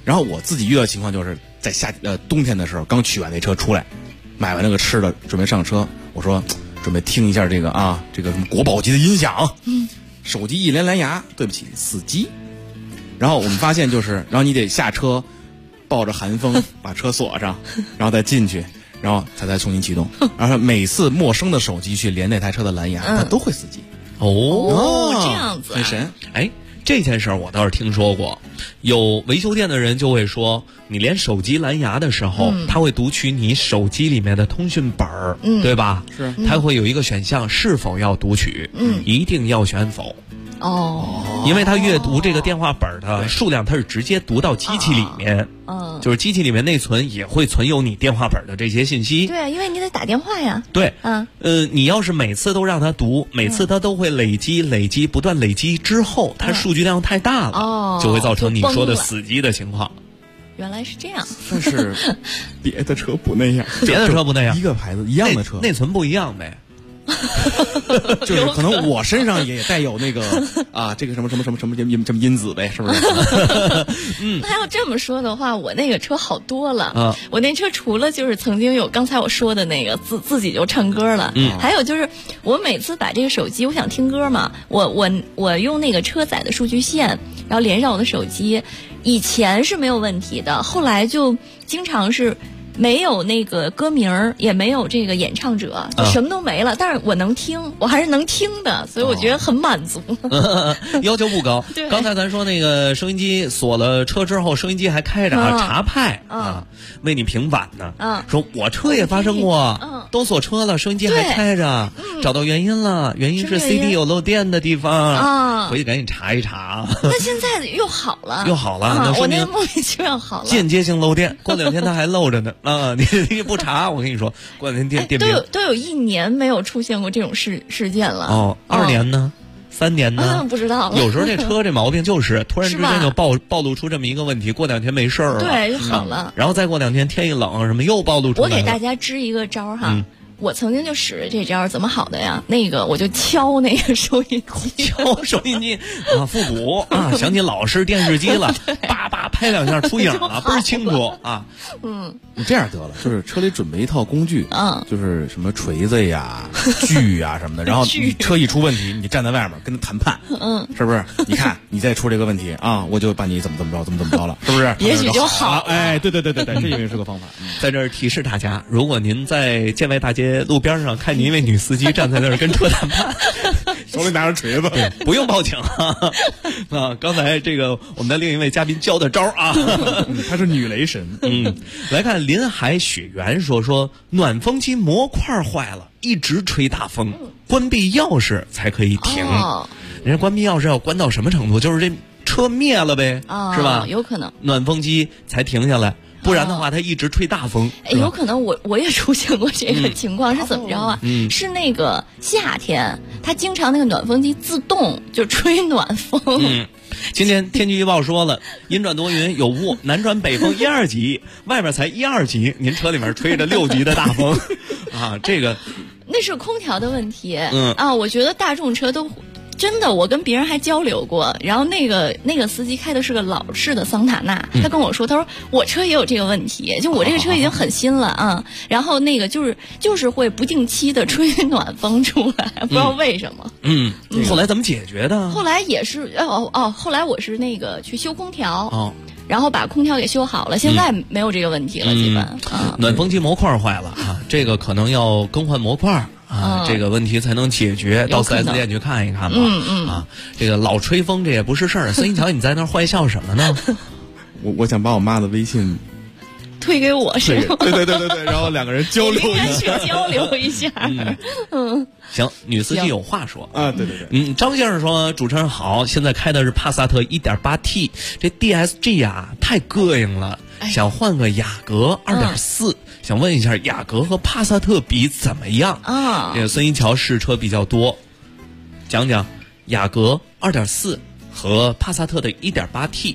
然后我自己遇到的情况就是在冬天的时候，刚取完那车出来，买完那个吃的，准备上车，我说准备听一下这个什么国宝级的音响，手机一连蓝牙，对不起，死机。然后我们发现然后你得下车，抱着寒风把车锁上，然后再进去，然后才重新启动。然后每次陌生的手机去连那台车的蓝牙，它都会死机。 这样子， 很神。 哎，这件事儿我倒是听说过，有维修店的人就会说，你连手机蓝牙的时候，他会读取你手机里面的通讯本儿，对吧？ 是， 他会有一个选项是否要读取，一定要选否。因为他阅读这个电话本的数量，它是直接读到机器里面，就是机器里面内存也会存有你电话本的这些信息。 对，因为你得打电话呀。 对，你要是每次都让他读，每次他都会累积，不断累积之后，它数据量太大了，就会造成你说的死机的情况。 原来是这样。 但是别的车不那样， 别的车不那样， 一个牌子一样的车， 内存不一样呗。 就是可能我身上也带有那个这个什么因子呗，是不是？ 那要这么说的话，我那个车好多了。我那车除了就是曾经有刚才我说的那个自己就唱歌了，还有就是我每次把这个手机，我想听歌嘛，我用那个车载的数据线，然后连上我的手机，以前是没有问题的，后来就经常是没有那个歌名，也没有这个演唱者，就什么都没了。但是我能听，我还是能听的，所以我觉得很满足。 要求不高。刚才咱说那个收音机锁了车之后，收音机还开着查派为你平反呢。说我车也发生过，都锁车了，收音机还开着，找到原因了，原因是 CD 有漏电的地方，回去赶紧查一查。 那现在又好了， 那我那个莫名其妙好了， 间接性漏电，过2天它还漏着呢。你不查，我跟你说，过2天电都有1年没有出现过这种事件了。 2年呢？3年呢？ 不知道了。 有时候这车这毛病就是突然之间就暴露出这么一个问题，过2天没事儿了， 对，就好了。 然后再过2天天一冷，什么又暴露出来了。 我给大家支一个招哈。我曾经就使着这招，怎么好的呀？那个我就敲那个收音机， 敲收音机复古想起老式电视机了，叭叭拍2下出影了，倍儿清楚啊。 你这样得了，就是车里准备一套工具，就是什么锤子呀、锯呀什么的，然后你车一出问题，你站在外面跟他谈判，是不是？你看你再出这个问题我就把你怎么着了，是不是？ 也许就好了。 哎，对，这也是个方法。 在这儿提示大家，如果您在建外大街路边上看见一位女司机站在那儿跟车谈判， 手里拿着锤子， 不用报警刚才这个我们的另一位嘉宾教的招她是女雷神。 来看临海雪原说暖风机模块坏了，一直吹大风，关闭钥匙才可以停。人家关闭钥匙要关到什么程度？就是这车灭了呗，是吧？ 有可能暖风机才停下来。不然的话，它一直吹大风。 有可能我也出现过这个情况，是怎么着啊？是那个夏天，它经常那个暖风机自动就吹暖风。 今天天气预报说了，阴转多云有雾，南转北风1、2级，外面才1、2级，您车里面吹着6级的大风这个那是空调的问题。我觉得大众车都。真的，我跟别人还交流过，然后那个司机开的是个老式的桑塔纳，他跟我说，他说我车也有这个问题，就我这个车已经很新了然后那个就是会不定期的吹暖风出来，不知道为什么。 后来怎么解决的？ 后来也是后来我是那个去修空调然后把空调给修好了，现在没有这个问题了，基本暖风机模块坏了这个可能要更换模块。这个问题才能解决，到4S店去看一看吧。这个老吹风这也不是事儿。孙一桥，你在那儿坏笑什么呢？ 我想把我妈的微信推给我，是吗？ 对，然后2个人交流一下， 交流一下。 行，女司机有话说对。 张先生说：“主持人好，现在开的是帕萨特 1.8T， 这 DSG 太膈应了，想换个雅阁2.4。想问一下，雅阁和帕萨特比怎么样？这个孙一桥试车比较多，讲讲雅阁2.4和帕萨特的 1.8T。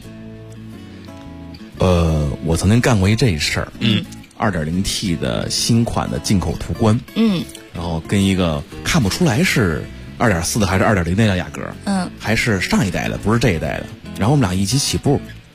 我曾经干过这事儿。2.0T 的新款的进口途观。然后跟一个看不出来是2.4的还是2.0那辆雅阁。还是上一代的，不是这一代的。然后我们俩一起起步，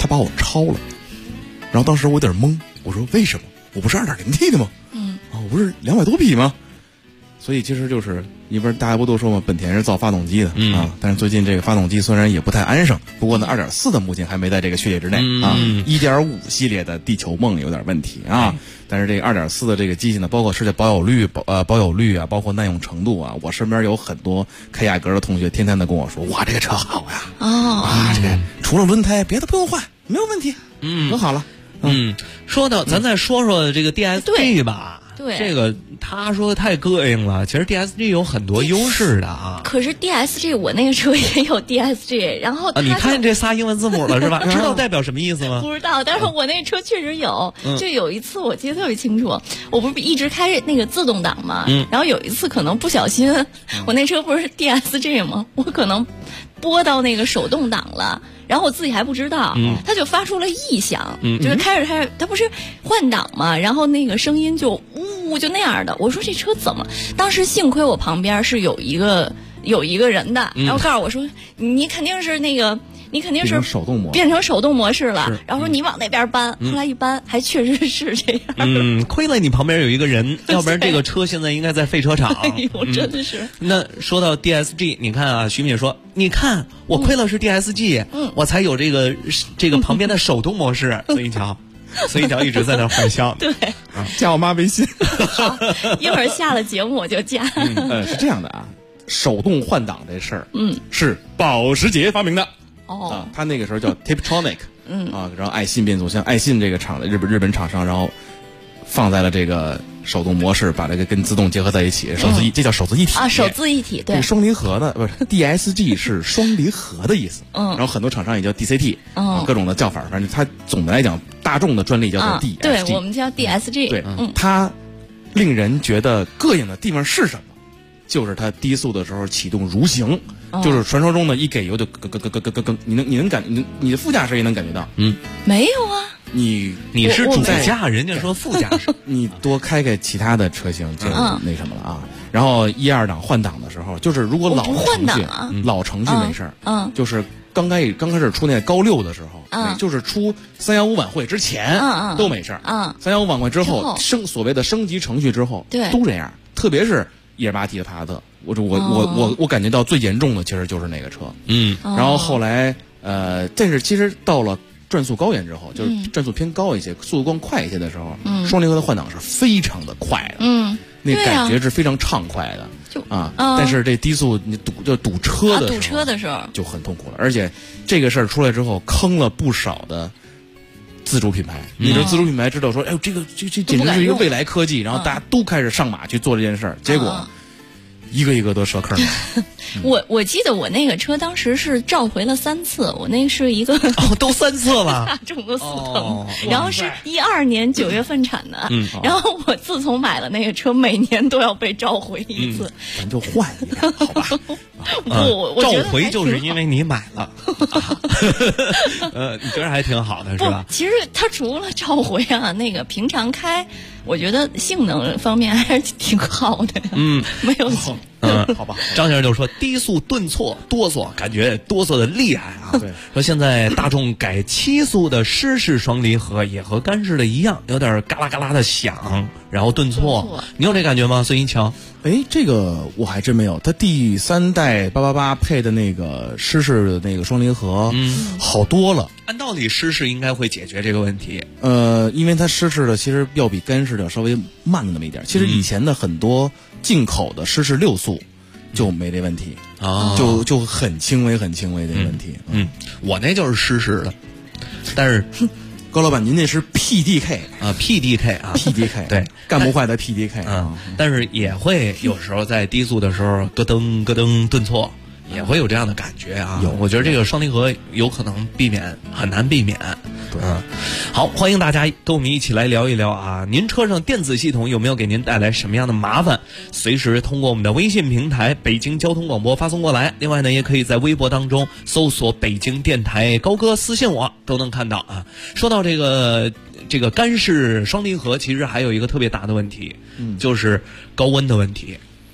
他把我超了。然后当时我有点懵，我说为什么？我不是 2.0T 的吗？我不是200多匹吗？所以其实就是一边大家不都说嘛，本田是造发动机的但是最近这个发动机虽然也不太安生，不过呢2.4的目前还没在这个序列之内1.5系列的地球梦有点问题但是这个2.4的这个机器呢，包括是保有率啊，包括耐用程度啊，我身边有很多开雅阁的同学天天的跟我说，哇，这个车好呀，这个除了轮胎别的不用换，没有问题，可好了。 说到咱再说说这个 DSG 吧。 对， 这个他说太膈应了。其实 DSG 有很多优势的啊。 可是 DSG 我那个车也有 DSG， 然后你看这仨英文字母了是吧？知道代表什么意思吗？ 不知道，但是我那车确实有。就有一次我记得特别清楚，我不是一直开那个自动挡嘛，然后有一次可能不小心，我那车不是 DSG 吗？我可能拨到那个手动挡了。然后我自己还不知道，它就发出了异响，就是开着，它不是换挡嘛，然后那个声音就呜就那样的。我说这车怎么？当时幸亏我旁边是有一个人的，然后告诉我说你肯定是那个。你肯定是变成手动模式了，然后说你往那边搬，后来一搬还确实是这样。 亏了你旁边有一个人，要不然这个车现在应该在废车场。 哎呦，真的是。 那说到 DSG， 你看啊，徐敏说，你看我亏了是 DSG，我才有这个旁边的手动模式。孙一桥一直在那幻想。 对， 加我妈微信。 好，一会儿下了节目我就加。 是这样的啊，手动换挡这事儿，是保时捷发明的。他那个时候叫 Tiptronic， 然后爱信变速箱，爱信这个厂的日本厂商，然后放在了这个手动模式，把这个跟自动结合在一起，这叫手自一体啊，手自一体，对。 这个双离合呢，不是 DSG 是双离合的意思，然后很多厂商也叫 DCT，各种的叫法，反正它总的来讲，大众的专利叫做 DSG， 对，我们叫 DSG， 对，它令人觉得膈应的地方是什么？就是它低速的时候启动蠕行，就是传说中的一给油就咯，你能感，你的副驾驶也能感觉到， 没有啊， 你是主驾，人家说副驾驶， 你多开其他的车型就那什么了啊。然后1、2档换挡的时候，就是如果老程序没事儿，就是刚开始出那高6的时候，就是出315晚会之前都没事儿，315晚会之后所谓的升级程序之后，都这样，特别是1.8T 的帕萨特，我感觉到最严重的其实就是那个车，然后后来但是其实到了转速高原之后，就是转速偏高一些，速度更快一些的时候，双离合的换挡是非常的快的，那感觉是非常畅快的，但是这低速你堵车的时候就很痛苦了，而且这个事儿出来之后坑了不少的自主品牌，你这自主品牌知道说，哎呦，这简直是一个未来科技，然后大家都开始上马去做这件事儿，结果一个一个都折坑。 我记得我那个车当时是召回了3次，我那是一个都3次了， 大众的4腾，然后是12年9月份产的，然后我自从买了那个车，每年都要被召回一次， 咱就换一个，好吧？ 召回就是因为你买了，你觉得还挺好的是吧？ 其实它除了召回啊，那个平常开，我觉得性能方面还是挺好的，没有。 好吧。 张先生就说低速顿挫哆嗦，感觉哆嗦的厉害啊。 对， 说现在大众改7速的湿式双离合也和干式的一样，有点嘎啦嘎啦的响，然后顿挫。你有这感觉吗，孙一桥？ 这个我还真没有。它第3代888配的那个湿式的那个双离合，好多了。 按道理湿式应该会解决这个问题。 因为它湿式的其实要比干式的稍微慢那么一点。其实以前的很多进口的湿式6速就没这问题就很轻微这个问题。 我那就是湿式的，但是高老板您那是 PDK 啊 PDK 对，干不坏的 PDK 但是也会有时候在低速的时候咯噔咯噔顿挫，也会有这样的感觉啊。我觉得这个双离合有可能很难避免。好，欢迎大家跟我们一起来聊一聊啊，您车上电子系统有没有给您带来什么样的麻烦？随时通过我们的微信平台北京交通广播发送过来，另外呢也可以在微博当中搜索北京电台高歌私信我，都能看到啊。说到这个干式双离合，其实还有一个特别大的问题，就是高温的问题。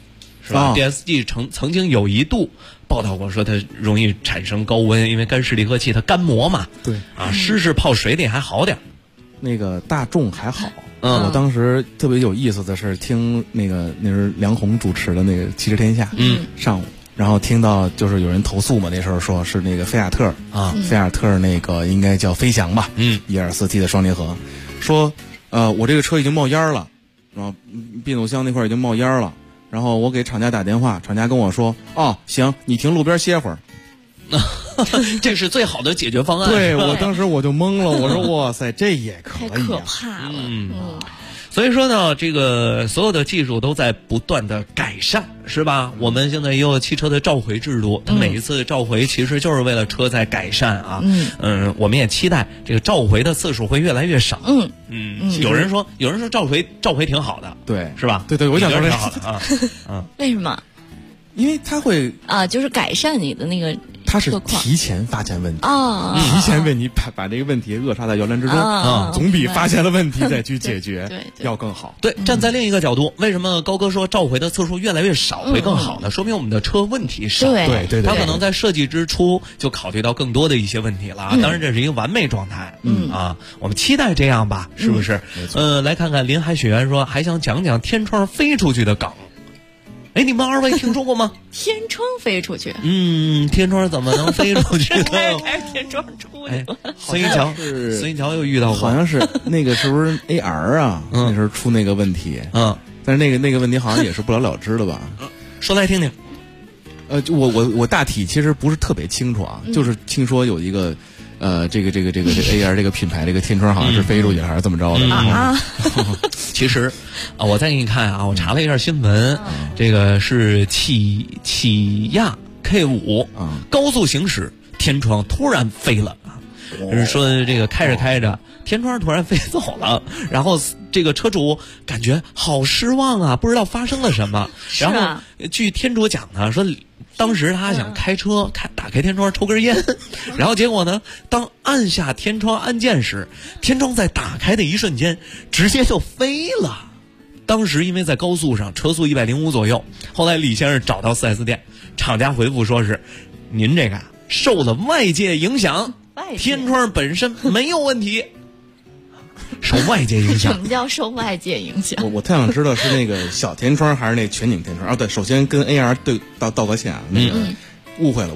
是吧？DSG 曾经有一度报道过说它容易产生高温，因为干式离合器它干磨嘛。 对啊，湿式泡水里还好点。 那个大众还好。我当时特别有意思的是听那是梁红主持的那个《汽车天下》，上午。然后听到就是有人投诉嘛，那时候说是那个菲亚特啊，菲亚特那个应该叫飞翔吧，1.4T 的双离合，说我这个车已经冒烟了，然后变速箱那块已经冒烟了，然后我给厂家打电话，厂家跟我说，哦行，你停路边歇会儿， 这是最好的解决方案。 对，我当时我就懵了，我说哇塞，这也可以， 太可怕了。 所以说呢，这个所有的技术都在不断的改善，是吧？我们现在也有汽车的召回制度，它每一次召回其实就是为了车在改善啊。我们也期待这个召回的次数会越来越少。有人说召回挺好的， 对， 是吧？ 对，我想说挺好的啊。 为什么？ 因为它会就是改善你的那个。 它是提前发现问题提前为你把这个问题扼杀在摇篮之中总比发现了问题再去解决要更好。 对，站在另一个角度，为什么高哥说召回的次数越来越少会更好呢？说明我们的车问题少。 对， 他可能在设计之初就考虑到更多的一些问题了。当然这是一个完美状态。我们期待这样吧，是不是？来看看林海雪原说还想讲讲天窗飞出去的梗。哎，你们二位听说过吗？ 天窗飞出去？ 天窗怎么能飞出去呢？ 还是天窗出去？ 孙一桥又遇到过， 好像是那个是不是 AR 啊？那时候出那个问题，但是那个问题好像也是不了了之了吧？ 说来听听。 我大体其实不是特别清楚啊，就是听说有一个这个 AR 这个品牌这个天窗好像是飞出去还是怎么着的其实我再给你看啊，我查了一下新闻，这个是起亚 K5 高速行驶，天窗突然飞了。就是说这个开着天窗突然飞走了，然后这个车主感觉好失望啊，不知道发生了什么。然后据天主讲呢，说当时他想开车打开天窗抽根烟，然后结果呢，当按下天窗按键时，天窗在打开的一瞬间直接就飞了。当时因为在高速上，车速105左右。后来李先生找到 4S 店，厂家回复说是您这个受了外界影响，天窗本身没有问题。受外界影响？ 什么叫受外界影响？ 我太想知道是那个小天窗还是那全景天窗对，首先跟 AR 道个歉啊，误会了。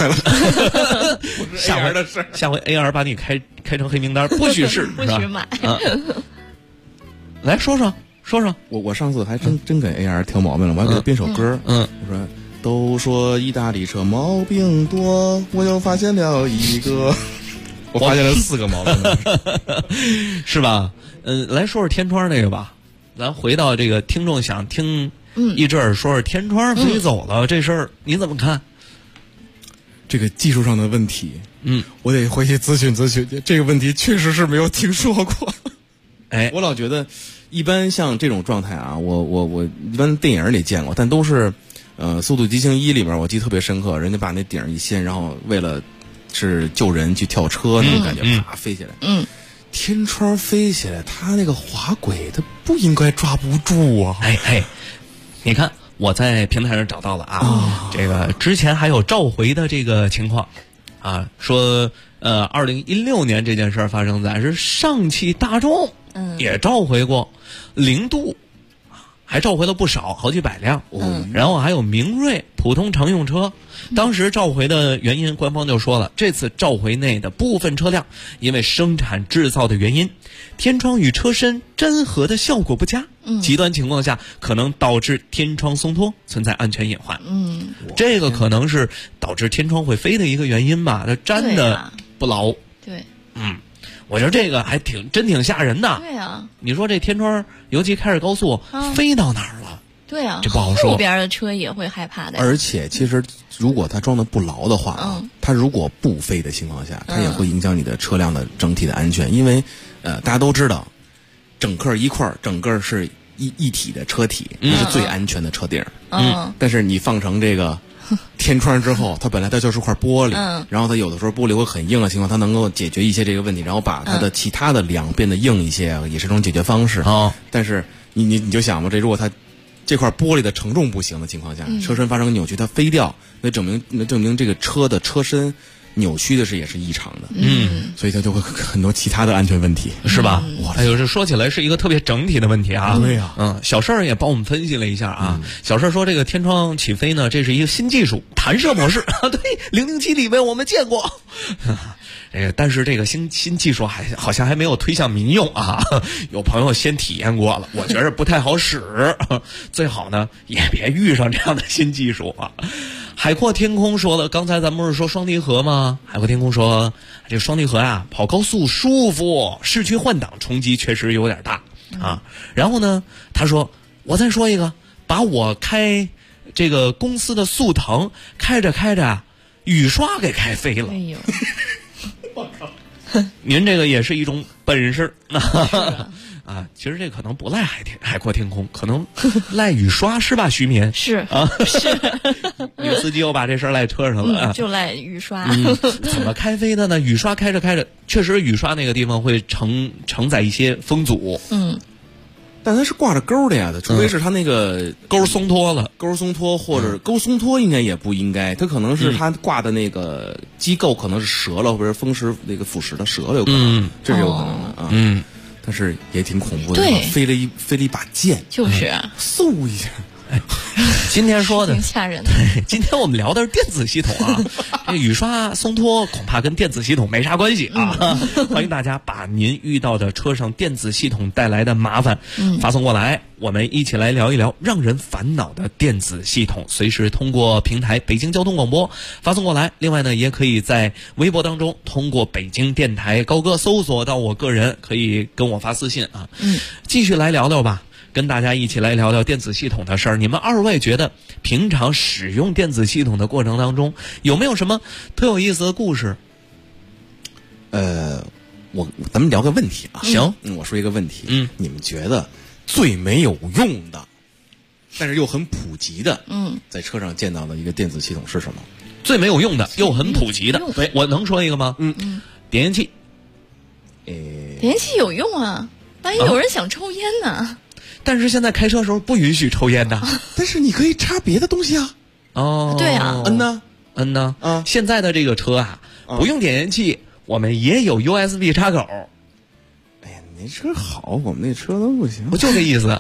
下回 AR 把你开成黑名单，不许试， 不许买。 来说说。 我上次还真给 AR 挑毛病了，我还给他编首歌。我说都说意大利车毛病多，我又发现了一个。我发现了4个毛病， 是吧？来说说天窗那个吧。咱回到这个听众想听一阵儿说说天窗飞走了这事儿，你怎么看？ 这个技术上的问题，我得回去咨询。这个问题确实是没有听说过。我老觉得，一般像这种状态啊，我一般电影里见过，但都是速度激情1里面我记得特别深刻，人家把那顶一掀，然后为了是救人去跳车那种感觉，啪飞起来。天窗飞起来，它那个滑轨它不应该抓不住啊。 你看我在平台上找到了啊，这个之前还有召回的这个情况啊，说2016年这件事儿发生在是上汽大众，也召回过0度。还召回了不少，好几百辆。然后还有明锐普通乘用车，当时召回的原因，官方就说了，这次召回内的部分车辆因为生产制造的原因，天窗与车身粘合的效果不佳，极端情况下可能导致天窗松脱，存在安全隐患。这个可能是导致天窗会飞的一个原因吧，它粘的不牢。 对， 我觉得这个还真挺吓人的。 对啊， 你说这天窗，尤其开着高速，飞到哪儿了？ 对啊， 这不好说。 后边的车也会害怕的。 而且，其实如果它装的不牢的话，它如果不飞的情况下，它也会影响你的车辆的整体的安全。因为，大家都知道，整个是一体的车体，是最安全的车顶。但是你放成这个天窗之后，它本来它就是块玻璃，然后它有的时候玻璃会很硬的情况，它能够解决一些这个问题，然后把它的其他的梁变得硬一些，也是一种解决方式。但是你就想吧，这如果它这块玻璃的承重不行的情况下，车身发生扭曲，它飞掉，那证明这个车的车身扭曲的也是异常的。所以它就会很多其他的安全问题， 是吧？哎呦，这说起来是一个特别整体的问题啊。 对呀， 小事儿也帮我们分析了一下啊。小事儿说这个天窗起飞呢，这是一个新技术，弹射模式啊。对，007里面我们见过。但是这个新技术好像还没有推向民用啊，有朋友先体验过了，我觉得不太好使，最好呢也别遇上这样的新技术啊。海阔天空说了，刚才咱们不是说双离合吗？海阔天空说这个双离合啊，跑高速舒服，市区换挡冲击确实有点大啊。然后呢，他说我再说一个，把我开这个公司的速腾开着开着，雨刷给开飞了。哎呦！我靠！您这个也是一种本事啊！其实这可能不赖海阔天空，可能赖雨刷是吧？徐敏是啊，是女司机又把这事儿赖车上了， 就赖雨刷。 怎么开飞的呢？雨刷开着开着，确实雨刷那个地方会承载一些风阻。 但它是挂着钩的呀，除非是它那个钩松脱了， 或者钩松脱应该也不应该，它可能是它挂的那个机构可能是折了，或者风蚀那个腐蚀的折了，有可能，这是有可能的啊。但是也挺恐怖的， 对， 飞了一把剑， 就是嗖一下。 今天说的挺吓人的。 对，今天我们聊的是电子系统啊，这雨刷松脱恐怕跟电子系统没啥关系啊。欢迎大家把您遇到的车上电子系统带来的麻烦发送过来，我们一起来聊一聊让人烦恼的电子系统。随时通过平台北京交通广播发送过来，另外呢，也可以在微博当中通过北京电台高歌搜索到我个人，可以跟我发私信啊。继续来聊聊吧。跟大家一起来聊聊电子系统的事儿。你们二位觉得平常使用电子系统的过程当中，有没有什么特有意思的故事？ 咱们聊个问题啊。 行， 我说一个问题。你们觉得最没有用的，但是又很普及的，在车上见到的一个电子系统是什么？ 最没有用的又很普及的，我能说一个吗？点烟器。 点烟器有用啊，万一有人想抽烟呢？ 但是现在开车的时候不允许抽烟的。 但是你可以插别的东西啊。 对啊。 现在的这个车啊，不用点烟器，我们也有 USB 插口。 哎呀，你那车好，我们那车都不行。 不就这意思？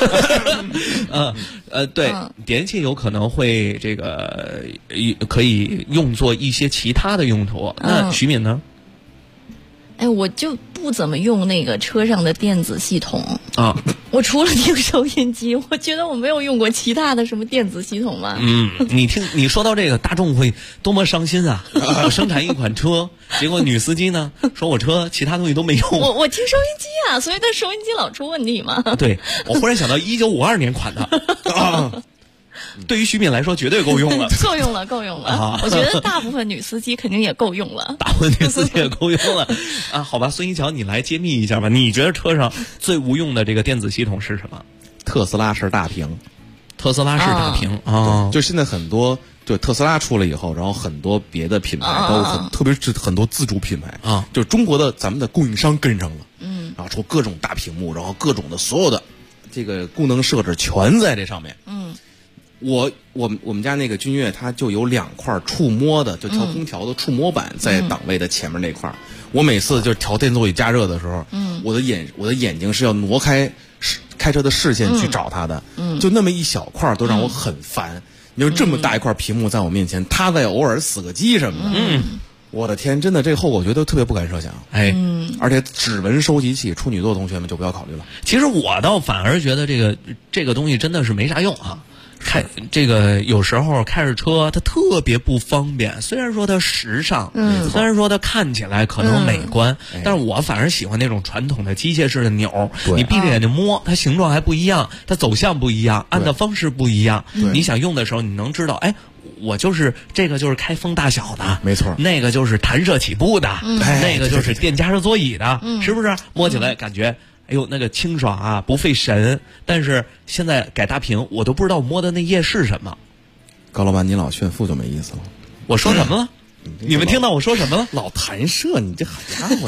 对，点烟器有可能会这个可以用作一些其他的用途。那徐敏呢？ 我就不怎么用那个车上的电子系统啊。 我除了听收音机，我觉得我没有用过其他的什么电子系统嘛。 你说到这个，大众会多么伤心啊！我生产一款车，结果女司机呢说我车其他东西都没用。 我听收音机啊，所以它收音机老出问题嘛。 对，我忽然想到1952年款的。对于徐敏来说绝对够用了。 够用了。我觉得大部分女司机肯定也够用了。 大部分女司机也够用了啊！好吧，孙一桥，你来揭秘一下吧。你觉得车上最无用的这个电子系统是什么？ 特斯拉式大屏。 特斯拉式大屏啊！ 就现在很多，就特斯拉出了以后，然后很多别的品牌，包括特别是很多自主品牌啊， 就中国的咱们的供应商跟上了，然后出各种大屏幕，然后各种的所有的这个功能设置全在这上面。我们家那个君越，它就有2块触摸的，就调空调的触摸板在档位的前面那块。我每次就调电座椅加热的时候，我的眼睛是要挪开开车的视线去找它的，就那么一小块都让我很烦。你说这么大一块屏幕在我面前，它在偶尔死个机什么的，我的天，真的这个后果我觉得特别不敢设想。而且指纹收集器，处女座同学们就不要考虑了。 其实我倒反而觉得这个东西真的是没啥用啊。这个有时候开着车它特别不方便，虽然说它时尚，虽然说它看起来可能美观，但是我反而喜欢那种传统的机械式的钮，你闭着眼睛摸，它形状还不一样，它走向不一样，按的方式不一样，你想用的时候你能知道，我就是这个就是开风大小的， 没错， 那个就是弹射起步的，那个就是电加热座椅的，是不是？摸起来感觉哎呦，那个清爽啊，不费神。但是现在改大屏，我都不知道我摸的那页是什么。 高老板，你老炫富就没意思了。 我说什么了？你们听到我说什么了？ 老弹射，你这好家伙，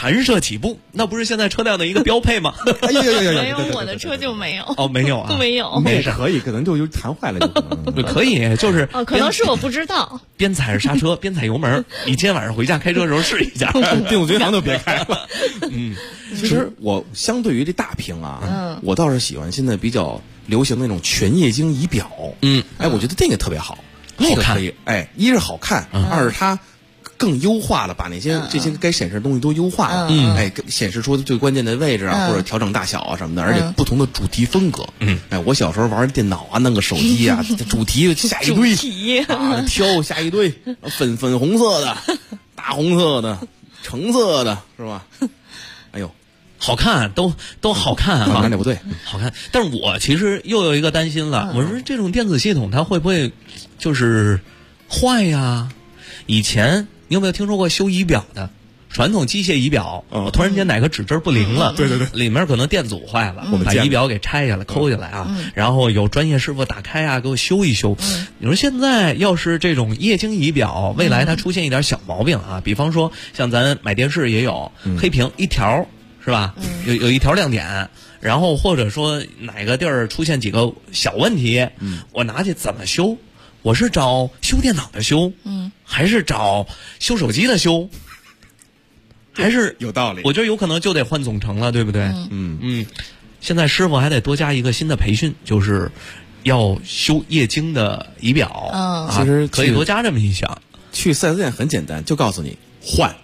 弹射起步，那不是现在车辆的一个标配吗？ 哎呀呀呀呀！ 没有，我的车就没有。 哦，没有啊， 没有。 没事，可以，可能就弹坏了，就可能可以，就是可能是我不知道。 边踩着刹车边踩油门，你今天晚上回家开车的时候试一下， 电动巡航都别开了。其实我相对于这大屏啊，我倒是喜欢现在比较流行的那种全液晶仪表。我觉得这个特别好，那个可以，一是好看，二是它更优化了，把这些该显示的东西都优化了，显示出最关键的位置啊，或者调整大小啊什么的，而且不同的主题风格。我小时候玩电脑啊，弄个手机啊，主题下一堆，挑下一堆，粉红色的、大红色的、橙色的，是吧？哎呦， 好看，都好看啊！ 哪里不对？ 好看。但是我其实又有一个担心了，我说这种电子系统它会不会就是坏呀？以前你有没有听说过修仪表的？传统机械仪表，突然间哪个指针不灵了， 对， 里面可能电阻坏了，把仪表给拆下来、抠下来啊，然后有专业师傅打开啊，给我修一修。你说现在要是这种液晶仪表，未来它出现一点小毛病啊，比方说像咱买电视也有黑屏一条，是吧？有一条亮点，然后或者说哪个地儿出现几个小问题，我拿去怎么修？我是找修电脑的修，还是找修手机的修？还是有道理， 我觉得有可能就得换总成了，对不对？现在师傅还得多加一个新的培训，就是要修液晶的仪表。 其实可以多加这么一项。 去4S店很简单，就告诉你换。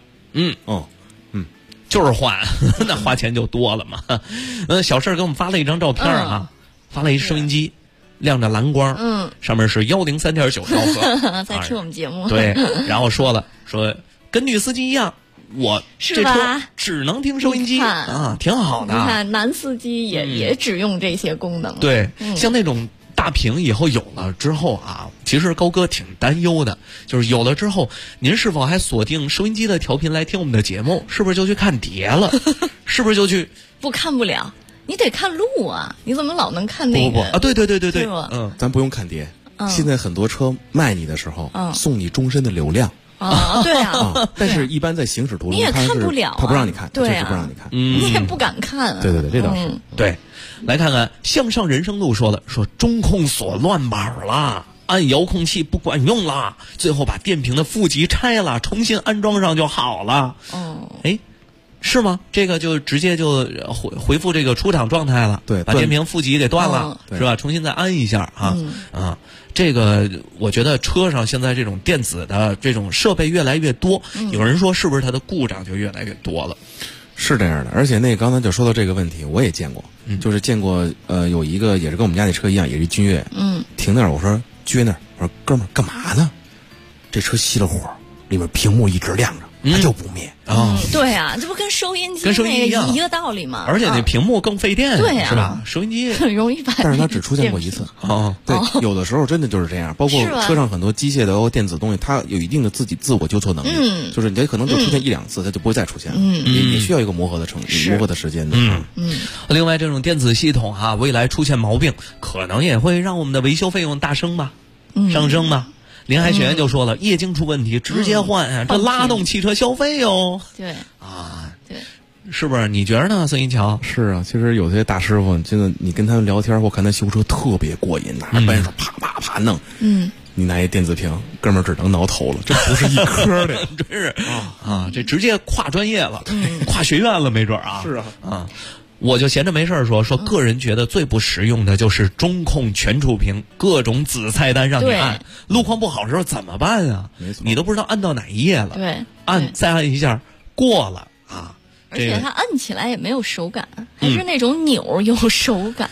就是换，那花钱就多了嘛。小事给我们发了一张照片啊，发了一收音机，亮着蓝光，上面是103.9兆赫， 在听我们节目。 对，然后说跟女司机一样。我这车只能听收音机啊，挺好的。 你看男司机也只用这些功能。 对，像那种大屏以后有了之后啊，其实高哥挺担忧的，就是有了之后，您是否还锁定收音机的调频来听我们的节目？是不是就去看碟了？是不是就去？ 不看不了，你得看路啊！你怎么老能看那个？ 对， 咱不用看碟。现在很多车卖你的时候，送你终身的流量。 对啊， 但是一般在行驶途中你也看不了， 他不让你看， 对啊，不让你看， 你也不敢看啊。 对，这倒是。 对，来看看向上人生路说中控锁乱码了，按遥控器不管用了，最后把电瓶的负极拆了，重新安装上就好了。是吗？这个就直接就回复这个出厂状态了， 对， 把电瓶负极给断了，是吧？重新再安一下啊。这个我觉得车上现在这种电子的这种设备越来越多，有人说是不是它的故障就越来越多了？ 是这样的，而且刚才就说到这个问题，我也见过，就是见过有一个也是跟我们家那车一样，也是君越，停那儿，我说撅那儿，我说哥们儿干嘛呢？这车熄了火，里面屏幕一直亮着。它就不灭对啊，这不跟收音机一个道理吗？ 而且那屏幕更费电， 对啊， 是吧？收音机很容易把， 但是它只出现过一次对，有的时候真的就是这样，包括车上很多机械的电子东西，它有一定的自我纠错能力，就是你可能就出现1-2次，它就不会再出现了，也需要一个磨合的时间的。 另外，这种电子系统啊，未来出现毛病，可能也会让我们的维修费用大升吧，上升吧。林海雪原就说了，液晶出问题直接换啊，这拉动汽车消费哟。 对是不是？你觉得呢，孙一桥？ 是啊，其实有些大师傅，真的，你跟他们聊天或看他修车特别过瘾，拿着扳手啪啪啪弄。你拿一电子屏，哥们儿只能挠头了，这不是一颗的， 真是这直接跨专业了，跨学院了，没准啊。 是我就闲着没事说，个人觉得最不实用的就是中控全触屏，各种子菜单让你按，路况不好的时候怎么办啊？ 没错， 你都不知道按到哪一页了。 对， 再按一下过了啊。 而且它按起来也没有手感，还是那种钮有手感。